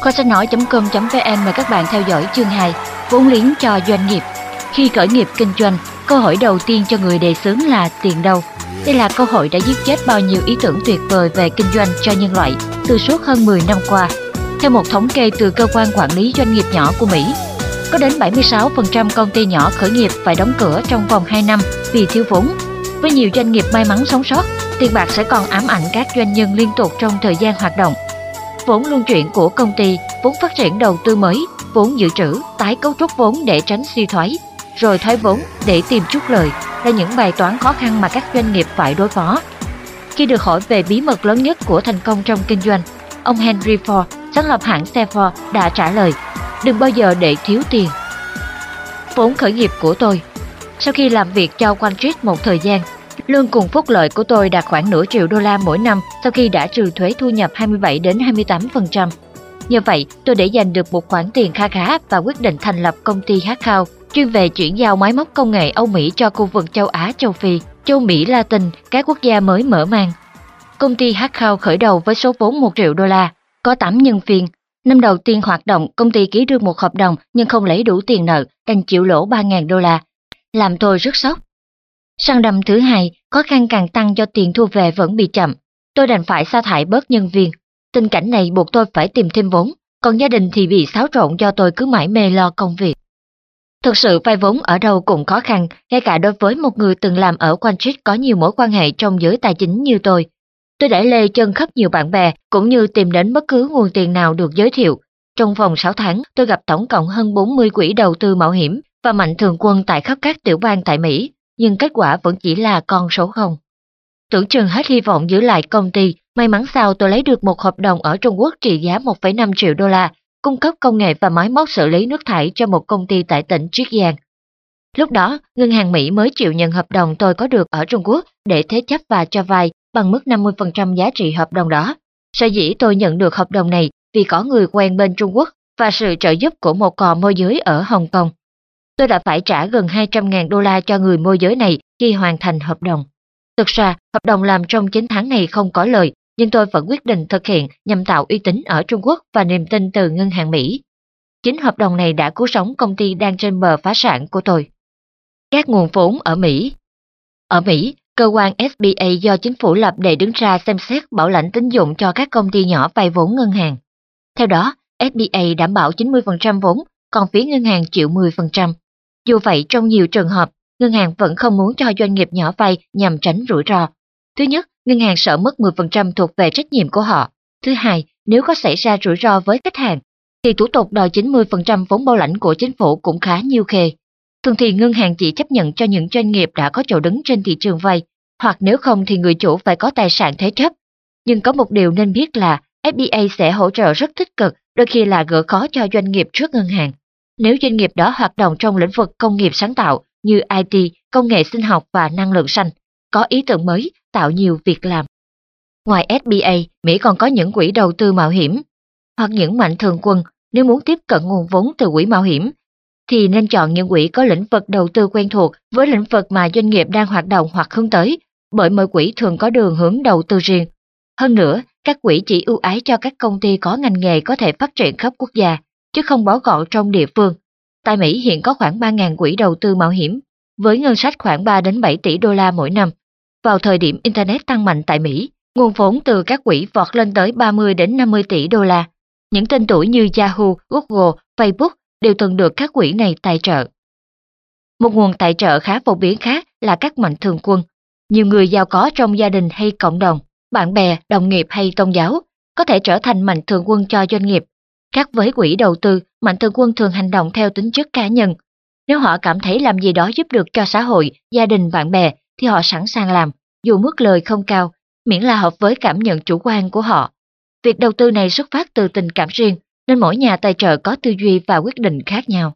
Kho sách nói.com.vn mời các bạn theo dõi chương 2, vốn liếng cho doanh nghiệp. Khi khởi nghiệp kinh doanh, câu hỏi đầu tiên cho người đề xướng là tiền đâu? Đây là câu hỏi đã giết chết bao nhiêu ý tưởng tuyệt vời về kinh doanh cho nhân loại từ suốt hơn 10 năm qua. Theo một thống kê từ cơ quan quản lý doanh nghiệp nhỏ của Mỹ, có đến 76% công ty nhỏ khởi nghiệp phải đóng cửa trong vòng 2 năm vì thiếu vốn. Với nhiều doanh nghiệp may mắn sống sót, tiền bạc sẽ còn ám ảnh các doanh nhân liên tục trong thời gian hoạt động. Vốn luân chuyển của công ty, vốn phát triển đầu tư mới, vốn dự trữ, tái cấu trúc vốn để tránh suy thoái, rồi thoái vốn để tìm chút lời là những bài toán khó khăn mà các doanh nghiệp phải đối phó. Khi được hỏi về bí mật lớn nhất của thành công trong kinh doanh, ông Henry Ford, sáng lập hãng xe Ford, đã trả lời: đừng bao giờ để thiếu tiền. Vốn khởi nghiệp của tôi. Sau khi làm việc cho Wall Street một thời gian, lương cùng phúc lợi của tôi đạt khoảng nửa triệu đô la mỗi năm sau khi đã trừ thuế thu nhập 27 đến 28%. Nhờ vậy, tôi để dành được một khoản tiền kha khá và quyết định thành lập công ty Hackout, chuyên về chuyển giao máy móc công nghệ Âu Mỹ cho khu vực châu Á, châu Phi, châu Mỹ Latin, các quốc gia mới mở mang. Công ty Hackout khởi đầu với số vốn 1 triệu đô la, có 8 nhân viên. Năm đầu tiên hoạt động, công ty ký được một hợp đồng nhưng không lấy đủ tiền nợ, đành chịu lỗ 3.000 đô la. Làm tôi rất sốc. Sang năm thứ hai, khó khăn càng tăng do tiền thu về vẫn bị chậm. Tôi đành phải sa thải bớt nhân viên. Tình cảnh này buộc tôi phải tìm thêm vốn, còn gia đình thì bị xáo trộn do tôi cứ mải mê lo công việc. Thực sự vay vốn ở đâu cũng khó khăn, ngay cả đối với một người từng làm ở Wall Street có nhiều mối quan hệ trong giới tài chính như tôi. Tôi đã lê chân khắp nhiều bạn bè, cũng như tìm đến bất cứ nguồn tiền nào được giới thiệu. Trong vòng 6 tháng, tôi gặp tổng cộng hơn 40 quỹ đầu tư mạo hiểm và mạnh thường quân tại khắp các tiểu bang tại Mỹ, nhưng kết quả vẫn chỉ là con số 0. Tưởng chừng hết hy vọng giữ lại công ty, may mắn sao tôi lấy được một hợp đồng ở Trung Quốc trị giá 1,5 triệu đô la, cung cấp công nghệ và máy móc xử lý nước thải cho một công ty tại tỉnh Chiết Giang. Lúc đó, ngân hàng Mỹ mới chịu nhận hợp đồng tôi có được ở Trung Quốc để thế chấp và cho vay bằng mức 50% giá trị hợp đồng đó. Sở dĩ tôi nhận được hợp đồng này vì có người quen bên Trung Quốc và sự trợ giúp của một cò môi giới ở Hồng Kông. Tôi đã phải trả gần 200.000 đô la cho người môi giới này khi hoàn thành hợp đồng. Thực ra, hợp đồng làm trong 9 tháng này không có lời, nhưng tôi vẫn quyết định thực hiện nhằm tạo uy tín ở Trung Quốc và niềm tin từ ngân hàng Mỹ. Chính hợp đồng này đã cứu sống công ty đang trên bờ phá sản của tôi. Các nguồn vốn ở Mỹ. Ở Mỹ, cơ quan SBA do chính phủ lập để đứng ra xem xét bảo lãnh tín dụng cho các công ty nhỏ vay vốn ngân hàng. Theo đó, SBA đảm bảo 90% vốn, còn phía ngân hàng chịu 10%. Dù vậy, trong nhiều trường hợp, ngân hàng vẫn không muốn cho doanh nghiệp nhỏ vay nhằm tránh rủi ro. Thứ nhất, ngân hàng sợ mất 10% thuộc về trách nhiệm của họ. Thứ hai, nếu có xảy ra rủi ro với khách hàng, thì thủ tục đòi 90% vốn bảo lãnh của chính phủ cũng khá nhiêu khê. Thường thì ngân hàng chỉ chấp nhận cho những doanh nghiệp đã có chỗ đứng trên thị trường vay, hoặc nếu không thì người chủ phải có tài sản thế chấp. Nhưng có một điều nên biết là FBA sẽ hỗ trợ rất tích cực, đôi khi là gỡ khó cho doanh nghiệp trước ngân hàng. Nếu doanh nghiệp đó hoạt động trong lĩnh vực công nghiệp sáng tạo như IT, công nghệ sinh học và năng lượng xanh, có ý tưởng mới, tạo nhiều việc làm. Ngoài SBA, Mỹ còn có những quỹ đầu tư mạo hiểm, hoặc những mạnh thường quân. Nếu muốn tiếp cận nguồn vốn từ quỹ mạo hiểm, thì nên chọn những quỹ có lĩnh vực đầu tư quen thuộc với lĩnh vực mà doanh nghiệp đang hoạt động hoặc hướng tới, bởi mỗi quỹ thường có đường hướng đầu tư riêng. Hơn nữa, các quỹ chỉ ưu ái cho các công ty có ngành nghề có thể phát triển khắp quốc gia, chứ không bó gọn trong địa phương. Tại Mỹ hiện có khoảng 3.000 quỹ đầu tư mạo hiểm, với ngân sách khoảng 3 đến 7 tỷ đô la mỗi năm. Vào thời điểm Internet tăng mạnh tại Mỹ, nguồn vốn từ các quỹ vọt lên tới 30 đến 50 tỷ đô la. Những tên tuổi như Yahoo, Google, Facebook đều từng được các quỹ này tài trợ. Một nguồn tài trợ khá phổ biến khác là các mạnh thường quân. Nhiều người giàu có trong gia đình hay cộng đồng, bạn bè, đồng nghiệp hay tôn giáo có thể trở thành mạnh thường quân cho doanh nghiệp. Khác với quỹ đầu tư, mạnh thường quân thường hành động theo tính chất cá nhân. Nếu họ cảm thấy làm gì đó giúp được cho xã hội, gia đình, bạn bè thì họ sẵn sàng làm, dù mức lời không cao, miễn là hợp với cảm nhận chủ quan của họ. Việc đầu tư này xuất phát từ tình cảm riêng, nên mỗi nhà tài trợ có tư duy và quyết định khác nhau.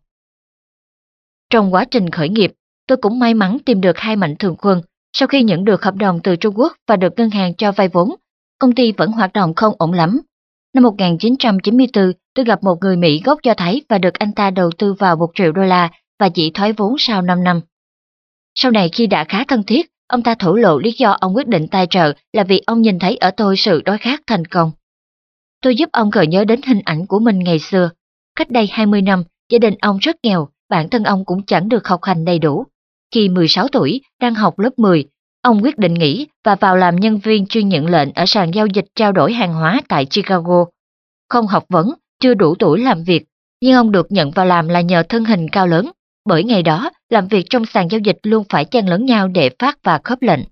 Trong quá trình khởi nghiệp, tôi cũng may mắn tìm được 2 mạnh thường quân. Sau khi nhận được hợp đồng từ Trung Quốc và được ngân hàng cho vay vốn, công ty vẫn hoạt động không ổn lắm. Năm 1994, tôi gặp một người Mỹ gốc Do Thái và được anh ta đầu tư vào 1 triệu đô la và chỉ thoái vốn sau 5 năm. Sau này khi đã khá thân thiết, ông ta thổ lộ lý do ông quyết định tài trợ là vì ông nhìn thấy ở tôi sự đối khác thành công. Tôi giúp ông gợi nhớ đến hình ảnh của mình ngày xưa. Cách đây 20 năm, gia đình ông rất nghèo, bản thân ông cũng chẳng được học hành đầy đủ. Khi 16 tuổi, đang học lớp 10, ông quyết định nghỉ và vào làm nhân viên chuyên nhận lệnh ở sàn giao dịch trao đổi hàng hóa tại Chicago. Không học vấn, chưa đủ tuổi làm việc, nhưng ông được nhận vào làm là nhờ thân hình cao lớn, bởi ngày đó làm việc trong sàn giao dịch luôn phải chen lấn nhau để phát và khớp lệnh.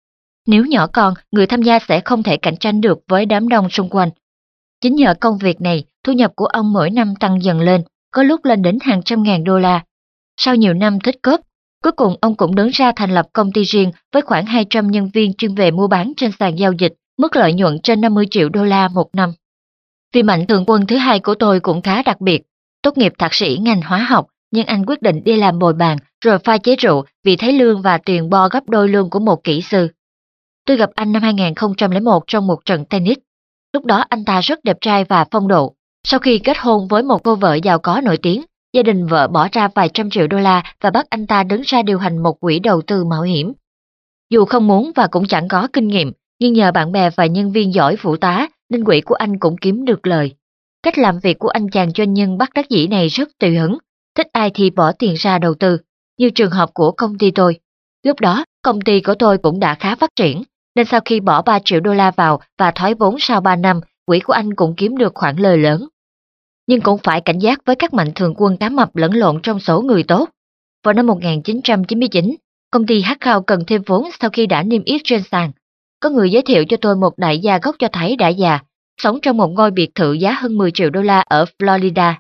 Nếu nhỏ con, người tham gia sẽ không thể cạnh tranh được với đám đông xung quanh. Chính nhờ công việc này, thu nhập của ông mỗi năm tăng dần lên, có lúc lên đến hàng trăm ngàn đô la. Sau nhiều năm tích góp, cuối cùng ông cũng đứng ra thành lập công ty riêng với khoảng 200 nhân viên chuyên về mua bán trên sàn giao dịch, mức lợi nhuận trên 50 triệu đô la một năm. Vì mạnh thường quân thứ hai của tôi cũng khá đặc biệt. Tốt nghiệp thạc sĩ ngành hóa học, nhưng anh quyết định đi làm bồi bàn rồi pha chế rượu vì thấy lương và tiền bo gấp đôi lương của một kỹ sư. Tôi gặp anh năm 2001 trong một trận tennis. Lúc đó anh ta rất đẹp trai và phong độ. Sau khi kết hôn với một cô vợ giàu có nổi tiếng, gia đình vợ bỏ ra vài trăm triệu đô la và bắt anh ta đứng ra điều hành một quỹ đầu tư mạo hiểm. Dù không muốn và cũng chẳng có kinh nghiệm, nhưng nhờ bạn bè và nhân viên giỏi phụ tá nên quỹ của anh cũng kiếm được lời. Cách làm việc của anh chàng doanh nhân bất đắc dĩ này rất tùy hứng, thích ai thì bỏ tiền ra đầu tư, như trường hợp của công ty tôi. Lúc đó, công ty của tôi cũng đã khá phát triển, nên sau khi bỏ 3 triệu đô la vào và thoái vốn sau 3 năm, quỹ của anh cũng kiếm được khoản lời lớn. Nhưng cũng phải cảnh giác với các mạnh thường quân cá mập lẫn lộn trong số người tốt. Vào năm 1999, công ty Hackhao cần thêm vốn sau khi đã niêm yết trên sàn. Có người giới thiệu cho tôi một đại gia gốc cho thấy đã già, sống trong một ngôi biệt thự giá hơn 10 triệu đô la ở Florida.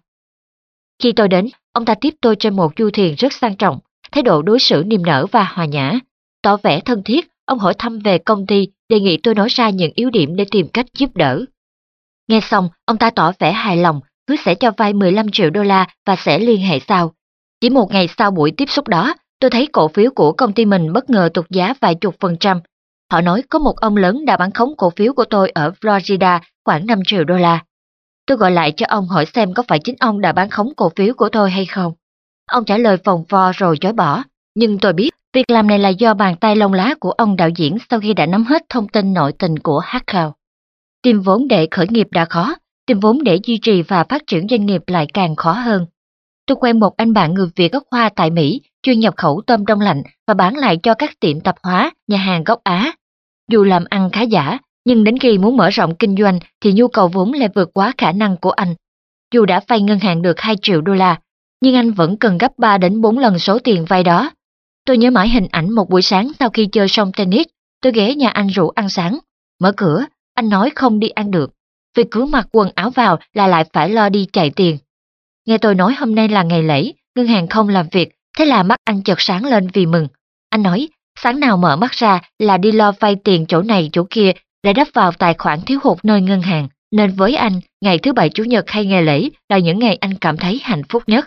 Khi tôi đến, ông ta tiếp tôi trên một du thuyền rất sang trọng, thái độ đối xử niềm nở và hòa nhã. Tỏ vẻ thân thiết, ông hỏi thăm về công ty, đề nghị tôi nói ra những yếu điểm để tìm cách giúp đỡ. Nghe xong, ông ta tỏ vẻ hài lòng, hứa sẽ cho vay 15 triệu đô la và sẽ liên hệ sau. Chỉ một ngày sau buổi tiếp xúc đó, tôi thấy cổ phiếu của công ty mình bất ngờ tụt giá vài chục %. Họ nói có một ông lớn đã bán khống cổ phiếu của tôi ở Florida khoảng 5 triệu đô la. Tôi gọi lại cho ông hỏi xem có phải chính ông đã bán khống cổ phiếu của tôi hay không. Ông trả lời vòng vo rồi chối bỏ, nhưng tôi biết việc làm này là do bàn tay lông lá của ông đạo diễn sau khi đã nắm hết thông tin nội tình của Hackhao. Tìm vốn để khởi nghiệp đã khó, tìm vốn để duy trì và phát triển doanh nghiệp lại càng khó hơn. Tôi quen một anh bạn người Việt gốc Hoa tại Mỹ, chuyên nhập khẩu tôm đông lạnh và bán lại cho các tiệm tạp hóa, nhà hàng gốc Á. Dù làm ăn khá giả, nhưng đến khi muốn mở rộng kinh doanh thì nhu cầu vốn lại vượt quá khả năng của anh. Dù đã vay ngân hàng được 2 triệu đô la, nhưng anh vẫn cần gấp 3 đến 4 lần số tiền vay đó. Tôi nhớ mãi hình ảnh một buổi sáng sau khi chơi xong tennis, tôi ghé nhà anh rủ ăn sáng. Mở cửa, anh nói không đi ăn được, vì cứ mặc quần áo vào là lại phải lo đi chạy tiền. Nghe tôi nói hôm nay là ngày lễ, ngân hàng không làm việc, thế là mắt anh chợt sáng lên vì mừng. Anh nói, sáng nào mở mắt ra là đi lo vay tiền chỗ này chỗ kia để đắp vào tài khoản thiếu hụt nơi ngân hàng, nên với anh, ngày thứ Bảy Chủ nhật hay ngày lễ là những ngày anh cảm thấy hạnh phúc nhất.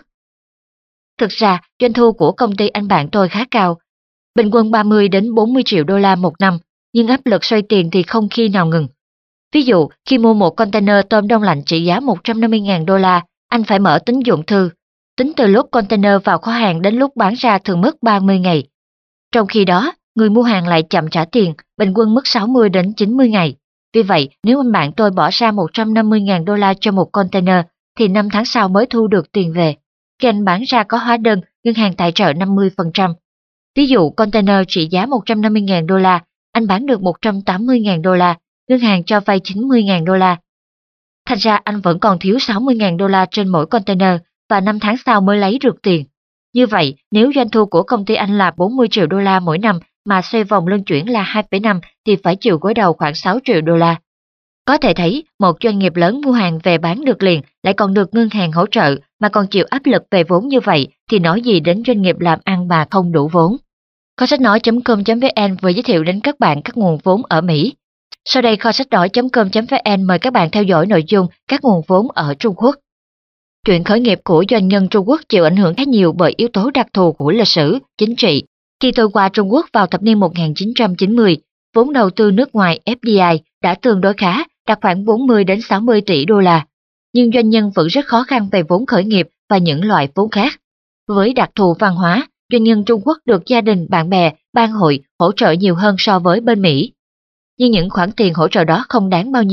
Thực ra, doanh thu của công ty anh bạn tôi khá cao, bình quân 30 đến 40 triệu đô la một năm, nhưng áp lực xoay tiền thì không khi nào ngừng. Ví dụ, khi mua một container tôm đông lạnh trị giá 150.000 đô la, anh phải mở tín dụng thư. Tính từ lúc container vào kho hàng đến lúc bán ra thường mất 30 ngày. Trong khi đó, người mua hàng lại chậm trả tiền, bình quân mất 60 đến 90 ngày. Vì vậy, nếu anh bạn tôi bỏ ra 150.000 đô la cho một container, thì 5 tháng sau mới thu được tiền về. Khi anh bán ra có hóa đơn, ngân hàng tài trợ 50%. Ví dụ, container trị giá 150.000 đô la, anh bán được 180.000 đô la, ngân hàng cho vay 90.000 đô la. Thành ra anh vẫn còn thiếu 60.000 đô la trên mỗi container và 5 tháng sau mới lấy được tiền. Như vậy, nếu doanh thu của công ty anh là 40 triệu đô la mỗi năm mà xoay vòng luân chuyển là 2,5 thì phải chịu gối đầu khoảng 6 triệu đô la. Có thể thấy, một doanh nghiệp lớn mua hàng về bán được liền lại còn được ngân hàng hỗ trợ mà còn chịu áp lực về vốn như vậy thì nói gì đến doanh nghiệp làm ăn mà không đủ vốn. Kho sách nói.com.vn vừa giới thiệu đến các bạn các nguồn vốn ở Mỹ. Sau đây kho sách nói.com.vn mời các bạn theo dõi nội dung các nguồn vốn ở Trung Quốc. Chuyện khởi nghiệp của doanh nhân Trung Quốc chịu ảnh hưởng khá nhiều bởi yếu tố đặc thù của lịch sử, chính trị. Khi tôi qua Trung Quốc vào thập niên 1990, vốn đầu tư nước ngoài FDI đã tương đối khá, đạt khoảng 40 đến 60 tỷ đô la. Nhưng doanh nhân vẫn rất khó khăn về vốn khởi nghiệp và những loại vốn khác. Với đặc thù văn hóa, doanh nhân Trung Quốc được gia đình, bạn bè, ban hội hỗ trợ nhiều hơn so với bên Mỹ. Nhưng những khoản tiền hỗ trợ đó không đáng bao nhiêu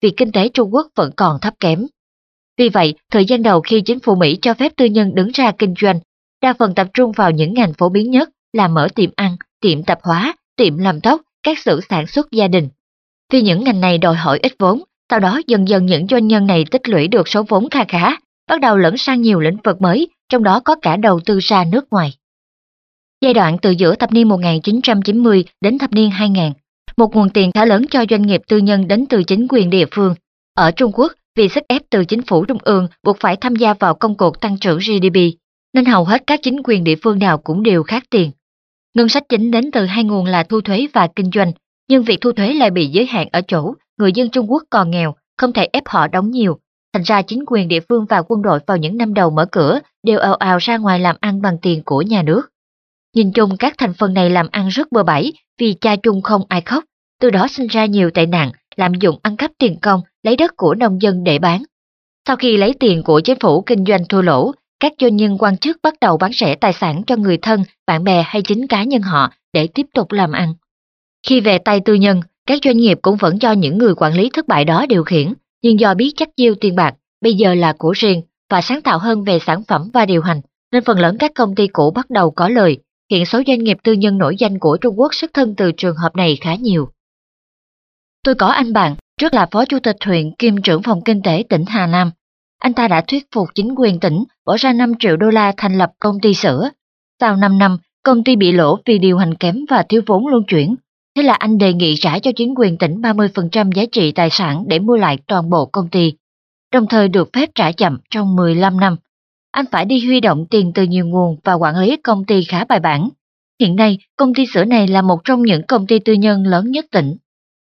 vì kinh tế Trung Quốc vẫn còn thấp kém. Vì vậy, thời gian đầu khi chính phủ Mỹ cho phép tư nhân đứng ra kinh doanh, đa phần tập trung vào những ngành phổ biến nhất là mở tiệm ăn, tiệm tạp hóa, tiệm làm tóc, các xưởng sản xuất gia đình. Vì những ngành này đòi hỏi ít vốn, sau đó dần dần những doanh nhân này tích lũy được số vốn kha khá, bắt đầu lấn sang nhiều lĩnh vực mới, trong đó có cả đầu tư ra nước ngoài. Giai đoạn từ giữa thập niên 1990 đến thập niên 2000, một nguồn tiền khá lớn cho doanh nghiệp tư nhân đến từ chính quyền địa phương. Ở Trung Quốc, vì sức ép từ chính phủ trung ương buộc phải tham gia vào công cuộc tăng trưởng GDP, nên hầu hết các chính quyền địa phương nào cũng đều khát tiền. Ngân sách chính đến từ hai nguồn là thu thuế và kinh doanh, nhưng việc thu thuế lại bị giới hạn ở chỗ người dân Trung Quốc còn nghèo, không thể ép họ đóng nhiều. Thành ra chính quyền địa phương và quân đội vào những năm đầu mở cửa đều ào ào ra ngoài làm ăn bằng tiền của nhà nước. Nhìn chung các thành phần này làm ăn rất bừa bãi vì cha chung không ai khóc, từ đó sinh ra nhiều tệ nạn, lạm dụng ăn cắp tiền công, lấy đất của nông dân để bán. Sau khi lấy tiền của chính phủ kinh doanh thua lỗ, các doanh nhân quan chức bắt đầu bán rẻ tài sản cho người thân, bạn bè hay chính cá nhân họ để tiếp tục làm ăn. Khi về tay tư nhân, các doanh nghiệp cũng vẫn cho những người quản lý thất bại đó điều khiển, nhưng do biết chắc chiêu tiền bạc, bây giờ là của riêng và sáng tạo hơn về sản phẩm và điều hành, nên phần lớn các công ty cũ bắt đầu có lời. Hiện số doanh nghiệp tư nhân nổi danh của Trung Quốc xuất thân từ trường hợp này khá nhiều. Tôi có anh bạn, trước là phó chủ tịch huyện kiêm trưởng phòng kinh tế tỉnh Hà Nam. Anh ta đã thuyết phục chính quyền tỉnh bỏ ra 5 triệu đô la thành lập công ty sữa. Sau 5 năm, công ty bị lỗ vì điều hành kém và thiếu vốn luân chuyển. Thế là anh đề nghị trả cho chính quyền tỉnh 30% giá trị tài sản để mua lại toàn bộ công ty, đồng thời được phép trả chậm trong 15 năm. Anh phải đi huy động tiền từ nhiều nguồn và quản lý công ty khá bài bản. Hiện nay, công ty sữa này là một trong những công ty tư nhân lớn nhất tỉnh.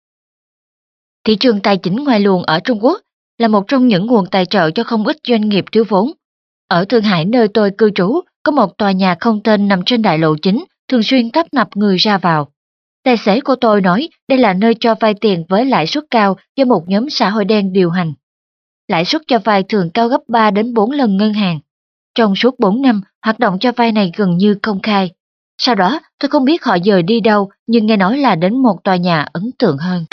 Thị trường tài chính ngoài luồng ở Trung Quốc là một trong những nguồn tài trợ cho không ít doanh nghiệp thiếu vốn. Ở Thượng Hải nơi tôi cư trú, có một tòa nhà không tên nằm trên đại lộ chính, thường xuyên tấp nập người ra vào. Tài xế của tôi nói đây là nơi cho vay tiền với lãi suất cao do một nhóm xã hội đen điều hành. Lãi suất cho vay thường cao gấp 3 đến 4 lần ngân hàng. Trong suốt 4 năm, hoạt động cho vay này gần như công khai. Sau đó, tôi không biết họ dời đi đâu, nhưng nghe nói là đến một tòa nhà ấn tượng hơn.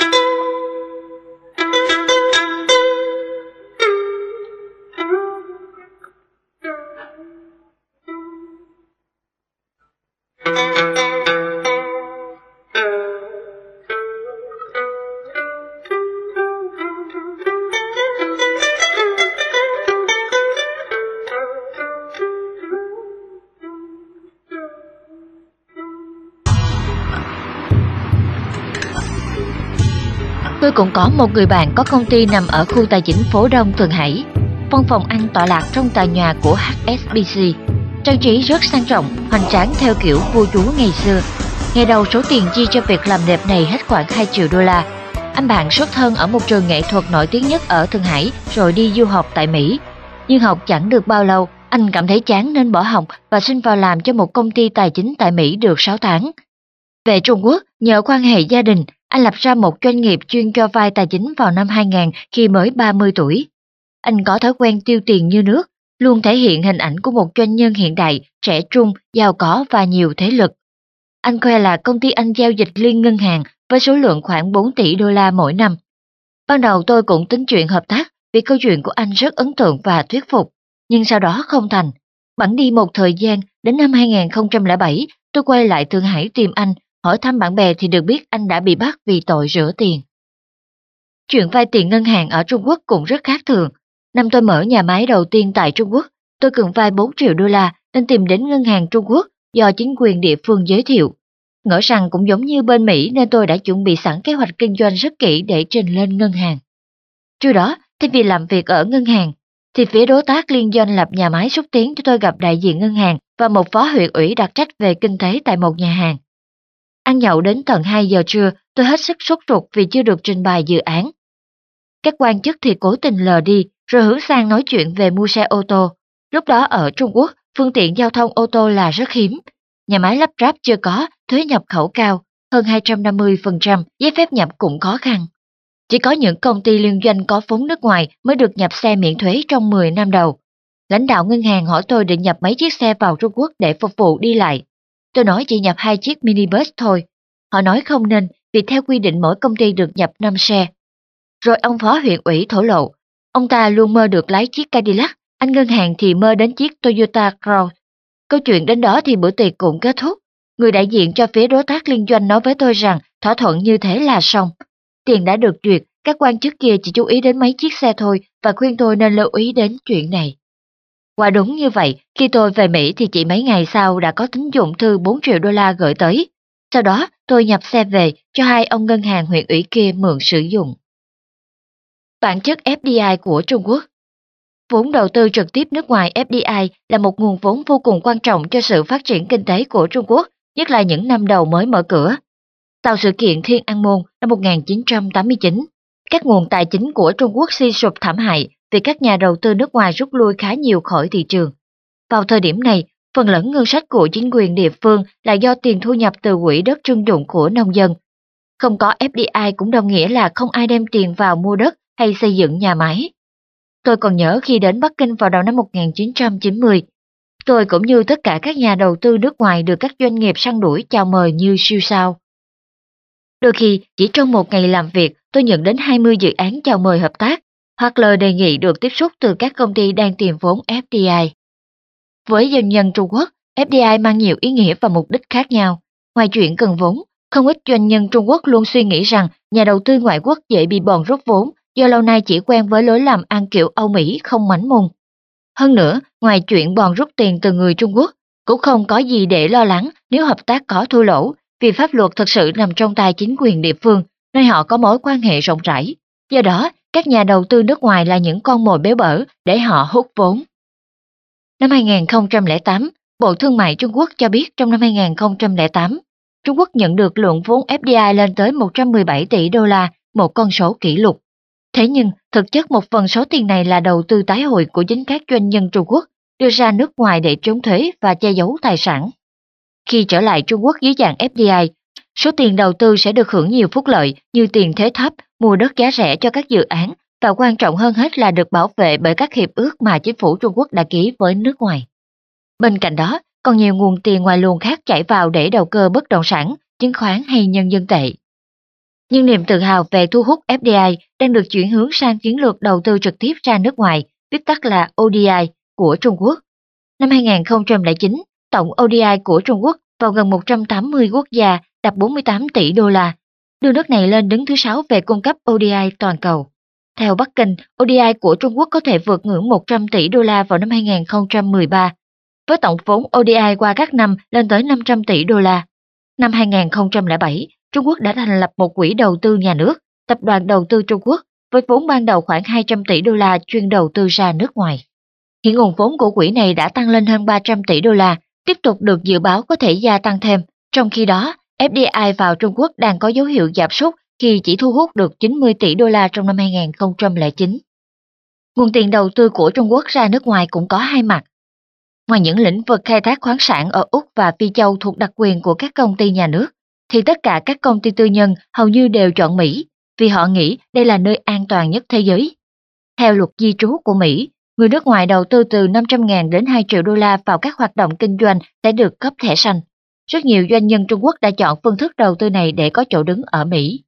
Tôi cũng có một người bạn có công ty nằm ở khu tài chính phố Đông Thượng Hải. Văn phòng ăn tọa lạc trong tòa nhà của HSBC. Trang trí rất sang trọng, hoành tráng theo kiểu vua chúa ngày xưa. Ngày đầu số tiền chi cho việc làm đẹp này hết khoảng 2 triệu đô la. Anh bạn xuất thân ở một trường nghệ thuật nổi tiếng nhất ở Thượng Hải rồi đi du học tại Mỹ. Nhưng học chẳng được bao lâu, anh cảm thấy chán nên bỏ học và xin vào làm cho một công ty tài chính tại Mỹ được 6 tháng. Về Trung Quốc, nhờ quan hệ gia đình, anh lập ra một doanh nghiệp chuyên cho vay tài chính vào năm 2000 khi mới 30 tuổi. Anh có thói quen tiêu tiền như nước, luôn thể hiện hình ảnh của một doanh nhân hiện đại, trẻ trung, giàu có và nhiều thế lực. Anh khoe là công ty anh giao dịch liên ngân hàng với số lượng khoảng 4 tỷ đô la mỗi năm. Ban đầu tôi cũng tính chuyện hợp tác vì câu chuyện của anh rất ấn tượng và thuyết phục, nhưng sau đó không thành. Bẵng đi một thời gian, đến năm 2007, tôi quay lại Thượng Hải tìm anh, hỏi thăm bạn bè thì được biết anh đã bị bắt vì tội rửa tiền. Chuyện vay tiền ngân hàng ở Trung Quốc cũng rất khác thường. Năm tôi mở nhà máy đầu tiên tại Trung Quốc, tôi cần vay 4 triệu đô la nên tìm đến ngân hàng Trung Quốc do chính quyền địa phương giới thiệu. Ngỡ rằng cũng giống như bên Mỹ nên tôi đã chuẩn bị sẵn kế hoạch kinh doanh rất kỹ để trình lên ngân hàng. Trưa đó, thay vì làm việc ở ngân hàng, thì phía đối tác liên doanh lập nhà máy xúc tiến cho tôi gặp đại diện ngân hàng và một phó huyện ủy đặc trách về kinh tế tại một nhà hàng. Ăn nhậu đến tận 2 giờ trưa, tôi hết sức sốt ruột vì chưa được trình bày dự án. Các quan chức thì cố tình lờ đi, rồi hướng sang nói chuyện về mua xe ô tô. Lúc đó ở Trung Quốc, phương tiện giao thông ô tô là rất hiếm. Nhà máy lắp ráp chưa có, thuế nhập khẩu cao, hơn 250%, giấy phép nhập cũng khó khăn. Chỉ có những công ty liên doanh có vốn nước ngoài mới được nhập xe miễn thuế trong 10 năm đầu. Lãnh đạo ngân hàng hỏi tôi định nhập mấy chiếc xe vào Trung Quốc để phục vụ đi lại. Tôi nói chỉ nhập 2 chiếc minibus thôi. Họ nói không nên vì theo quy định mỗi công ty được nhập 5 xe. Rồi ông phó huyện ủy thổ lộ, ông ta luôn mơ được lái chiếc Cadillac, anh ngân hàng thì mơ đến chiếc Toyota Crown. Câu chuyện đến đó thì bữa tiệc cũng kết thúc. Người đại diện cho phía đối tác liên doanh nói với tôi rằng thỏa thuận như thế là xong. Tiền đã được duyệt, các quan chức kia chỉ chú ý đến mấy chiếc xe thôi và khuyên tôi nên lưu ý đến chuyện này. Quả đúng như vậy, khi tôi về Mỹ thì chỉ mấy ngày sau đã có tín dụng thư 4 triệu đô la gửi tới. Sau đó tôi nhập xe về cho hai ông ngân hàng huyện ủy kia mượn sử dụng. Bản chất FDI của Trung Quốc. Vốn đầu tư trực tiếp nước ngoài FDI là một nguồn vốn vô cùng quan trọng cho sự phát triển kinh tế của Trung Quốc, nhất là những năm đầu mới mở cửa. Sau sự kiện Thiên An Môn năm 1989, các nguồn tài chính của Trung Quốc suy sụp thảm hại vì các nhà đầu tư nước ngoài rút lui khá nhiều khỏi thị trường. Vào thời điểm này, phần lớn ngân sách của chính quyền địa phương là do tiền thu nhập từ quỹ đất trưng dụng của nông dân. Không có FDI cũng đồng nghĩa là không ai đem tiền vào mua đất hay xây dựng nhà máy. Tôi còn nhớ khi đến Bắc Kinh vào đầu năm 1990, tôi cũng như tất cả các nhà đầu tư nước ngoài được các doanh nghiệp săn đuổi chào mời như siêu sao. Đôi khi, chỉ trong một ngày làm việc, tôi nhận đến 20 dự án chào mời hợp tác, hoặc lời đề nghị được tiếp xúc từ các công ty đang tìm vốn FDI. Với doanh nhân Trung Quốc, FDI mang nhiều ý nghĩa và mục đích khác nhau. Ngoài chuyện cần vốn, không ít doanh nhân Trung Quốc luôn suy nghĩ rằng nhà đầu tư ngoại quốc dễ bị bòn rút vốn do lâu nay chỉ quen với lối làm ăn kiểu Âu Mỹ không mánh mùng. Hơn nữa, ngoài chuyện bòn rút tiền từ người Trung Quốc, cũng không có gì để lo lắng nếu hợp tác có thua lỗ, vì pháp luật thực sự nằm trong tay chính quyền địa phương, nơi họ có mối quan hệ rộng rãi. Do đó, các nhà đầu tư nước ngoài là những con mồi béo bở để họ hút vốn. Năm 2008, Bộ Thương mại Trung Quốc cho biết trong năm 2008, Trung Quốc nhận được lượng vốn FDI lên tới 117 tỷ đô la, một con số kỷ lục. Thế nhưng, thực chất một phần số tiền này là đầu tư tái hồi của chính các doanh nhân Trung Quốc đưa ra nước ngoài để trốn thuế và che giấu tài sản. Khi trở lại Trung Quốc dưới dạng FDI, số tiền đầu tư sẽ được hưởng nhiều phúc lợi như tiền thuế thấp, mua đất giá rẻ cho các dự án và quan trọng hơn hết là được bảo vệ bởi các hiệp ước mà chính phủ Trung Quốc đã ký với nước ngoài. Bên cạnh đó, còn nhiều nguồn tiền ngoài luồng khác chảy vào để đầu cơ bất động sản, chứng khoán hay nhân dân tệ. Nhưng niềm tự hào về thu hút FDI đang được chuyển hướng sang chiến lược đầu tư trực tiếp ra nước ngoài, viết tắt là ODI, của Trung Quốc. Năm 2009, tổng ODI của Trung Quốc vào gần 180 quốc gia đạt 48 tỷ đô la, đưa nước này lên đứng thứ 6 về cung cấp ODI toàn cầu. Theo Bắc Kinh, ODI của Trung Quốc có thể vượt ngưỡng 100 tỷ đô la vào năm 2013, với tổng vốn ODI qua các năm lên tới 500 tỷ đô la. Năm 2007, Trung Quốc đã thành lập một quỹ đầu tư nhà nước, Tập đoàn Đầu tư Trung Quốc, với vốn ban đầu khoảng 200 tỷ đô la chuyên đầu tư ra nước ngoài. Hiện nguồn vốn của quỹ này đã tăng lên hơn 300 tỷ đô la, tiếp tục được dự báo có thể gia tăng thêm. Trong khi đó, FDI vào Trung Quốc đang có dấu hiệu giảm sút khi chỉ thu hút được 90 tỷ đô la trong năm 2009. Nguồn tiền đầu tư của Trung Quốc ra nước ngoài cũng có hai mặt. Ngoài những lĩnh vực khai thác khoáng sản ở Úc và Phi Châu thuộc đặc quyền của các công ty nhà nước, thì tất cả các công ty tư nhân hầu như đều chọn Mỹ, vì họ nghĩ đây là nơi an toàn nhất thế giới. Theo luật di trú của Mỹ, người nước ngoài đầu tư từ 500.000 đến 2 triệu đô la vào các hoạt động kinh doanh sẽ được cấp thẻ xanh. Rất nhiều doanh nhân Trung Quốc đã chọn phương thức đầu tư này để có chỗ đứng ở Mỹ.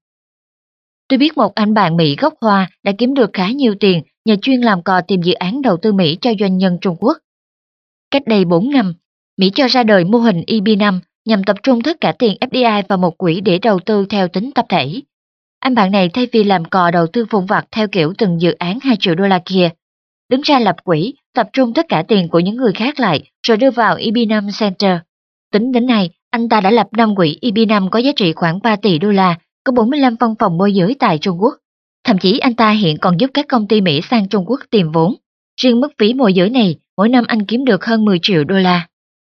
Tôi biết một anh bạn Mỹ gốc Hoa đã kiếm được khá nhiều tiền nhờ chuyên làm cò tìm dự án đầu tư Mỹ cho doanh nhân Trung Quốc. Cách đây 4 năm, Mỹ cho ra đời mô hình EB5 nhằm tập trung tất cả tiền FDI vào một quỹ để đầu tư theo tính tập thể. Anh bạn này thay vì làm cò đầu tư vụn vặt theo kiểu từng dự án 2 triệu đô la kia, đứng ra lập quỹ, tập trung tất cả tiền của những người khác lại rồi đưa vào EB5 Center. Tính đến nay, anh ta đã lập 5 quỹ EB5 có giá trị khoảng 3 tỷ đô la, có 45 văn phòng môi giới tại Trung Quốc. Thậm chí anh ta hiện còn giúp các công ty Mỹ sang Trung Quốc tìm vốn. Riêng mức phí môi giới này, mỗi năm anh kiếm được hơn 10 triệu đô la.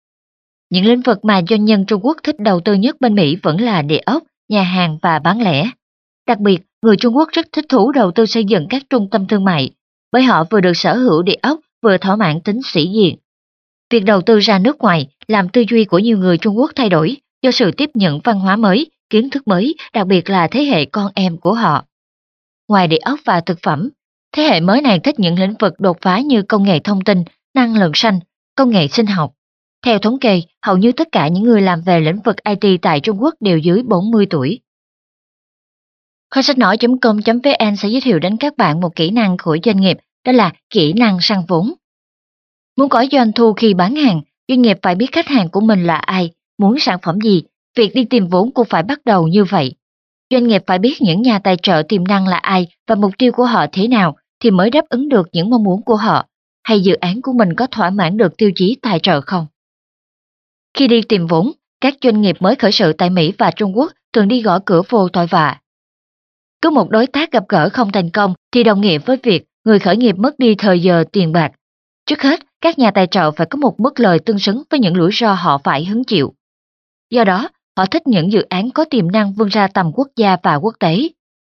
Những lĩnh vực mà doanh nhân Trung Quốc thích đầu tư nhất bên Mỹ vẫn là địa ốc, nhà hàng và bán lẻ. Đặc biệt, người Trung Quốc rất thích thú đầu tư xây dựng các trung tâm thương mại, bởi họ vừa được sở hữu địa ốc vừa thỏa mãn tính sĩ diện. Việc đầu tư ra nước ngoài làm tư duy của nhiều người Trung Quốc thay đổi do sự tiếp nhận văn hóa mới, kiến thức mới, đặc biệt là thế hệ con em của họ. Ngoài địa ốc và thực phẩm, thế hệ mới này thích những lĩnh vực đột phá như công nghệ thông tin, năng lượng xanh, công nghệ sinh học. Theo thống kê, hầu như tất cả những người làm về lĩnh vực IT tại Trung Quốc đều dưới 40 tuổi. Kho sách nói.com.vn sẽ giới thiệu đến các bạn một kỹ năng của doanh nghiệp, đó là kỹ năng săn vốn. Muốn có doanh thu khi bán hàng, doanh nghiệp phải biết khách hàng của mình là ai, muốn sản phẩm gì, việc đi tìm vốn cũng phải bắt đầu như vậy. Doanh nghiệp phải biết những nhà tài trợ tiềm năng là ai và mục tiêu của họ thế nào thì mới đáp ứng được những mong muốn của họ, hay dự án của mình có thỏa mãn được tiêu chí tài trợ không. Khi đi tìm vốn, các doanh nghiệp mới khởi sự tại Mỹ và Trung Quốc thường đi gõ cửa vô tội vạ. Cứ một đối tác gặp gỡ không thành công thì đồng nghĩa với việc người khởi nghiệp mất đi thời giờ tiền bạc. Trước hết, các nhà tài trợ phải có một mức lời tương xứng với những rủi ro họ phải hứng chịu. Do đó, họ thích những dự án có tiềm năng vươn ra tầm quốc gia và quốc tế.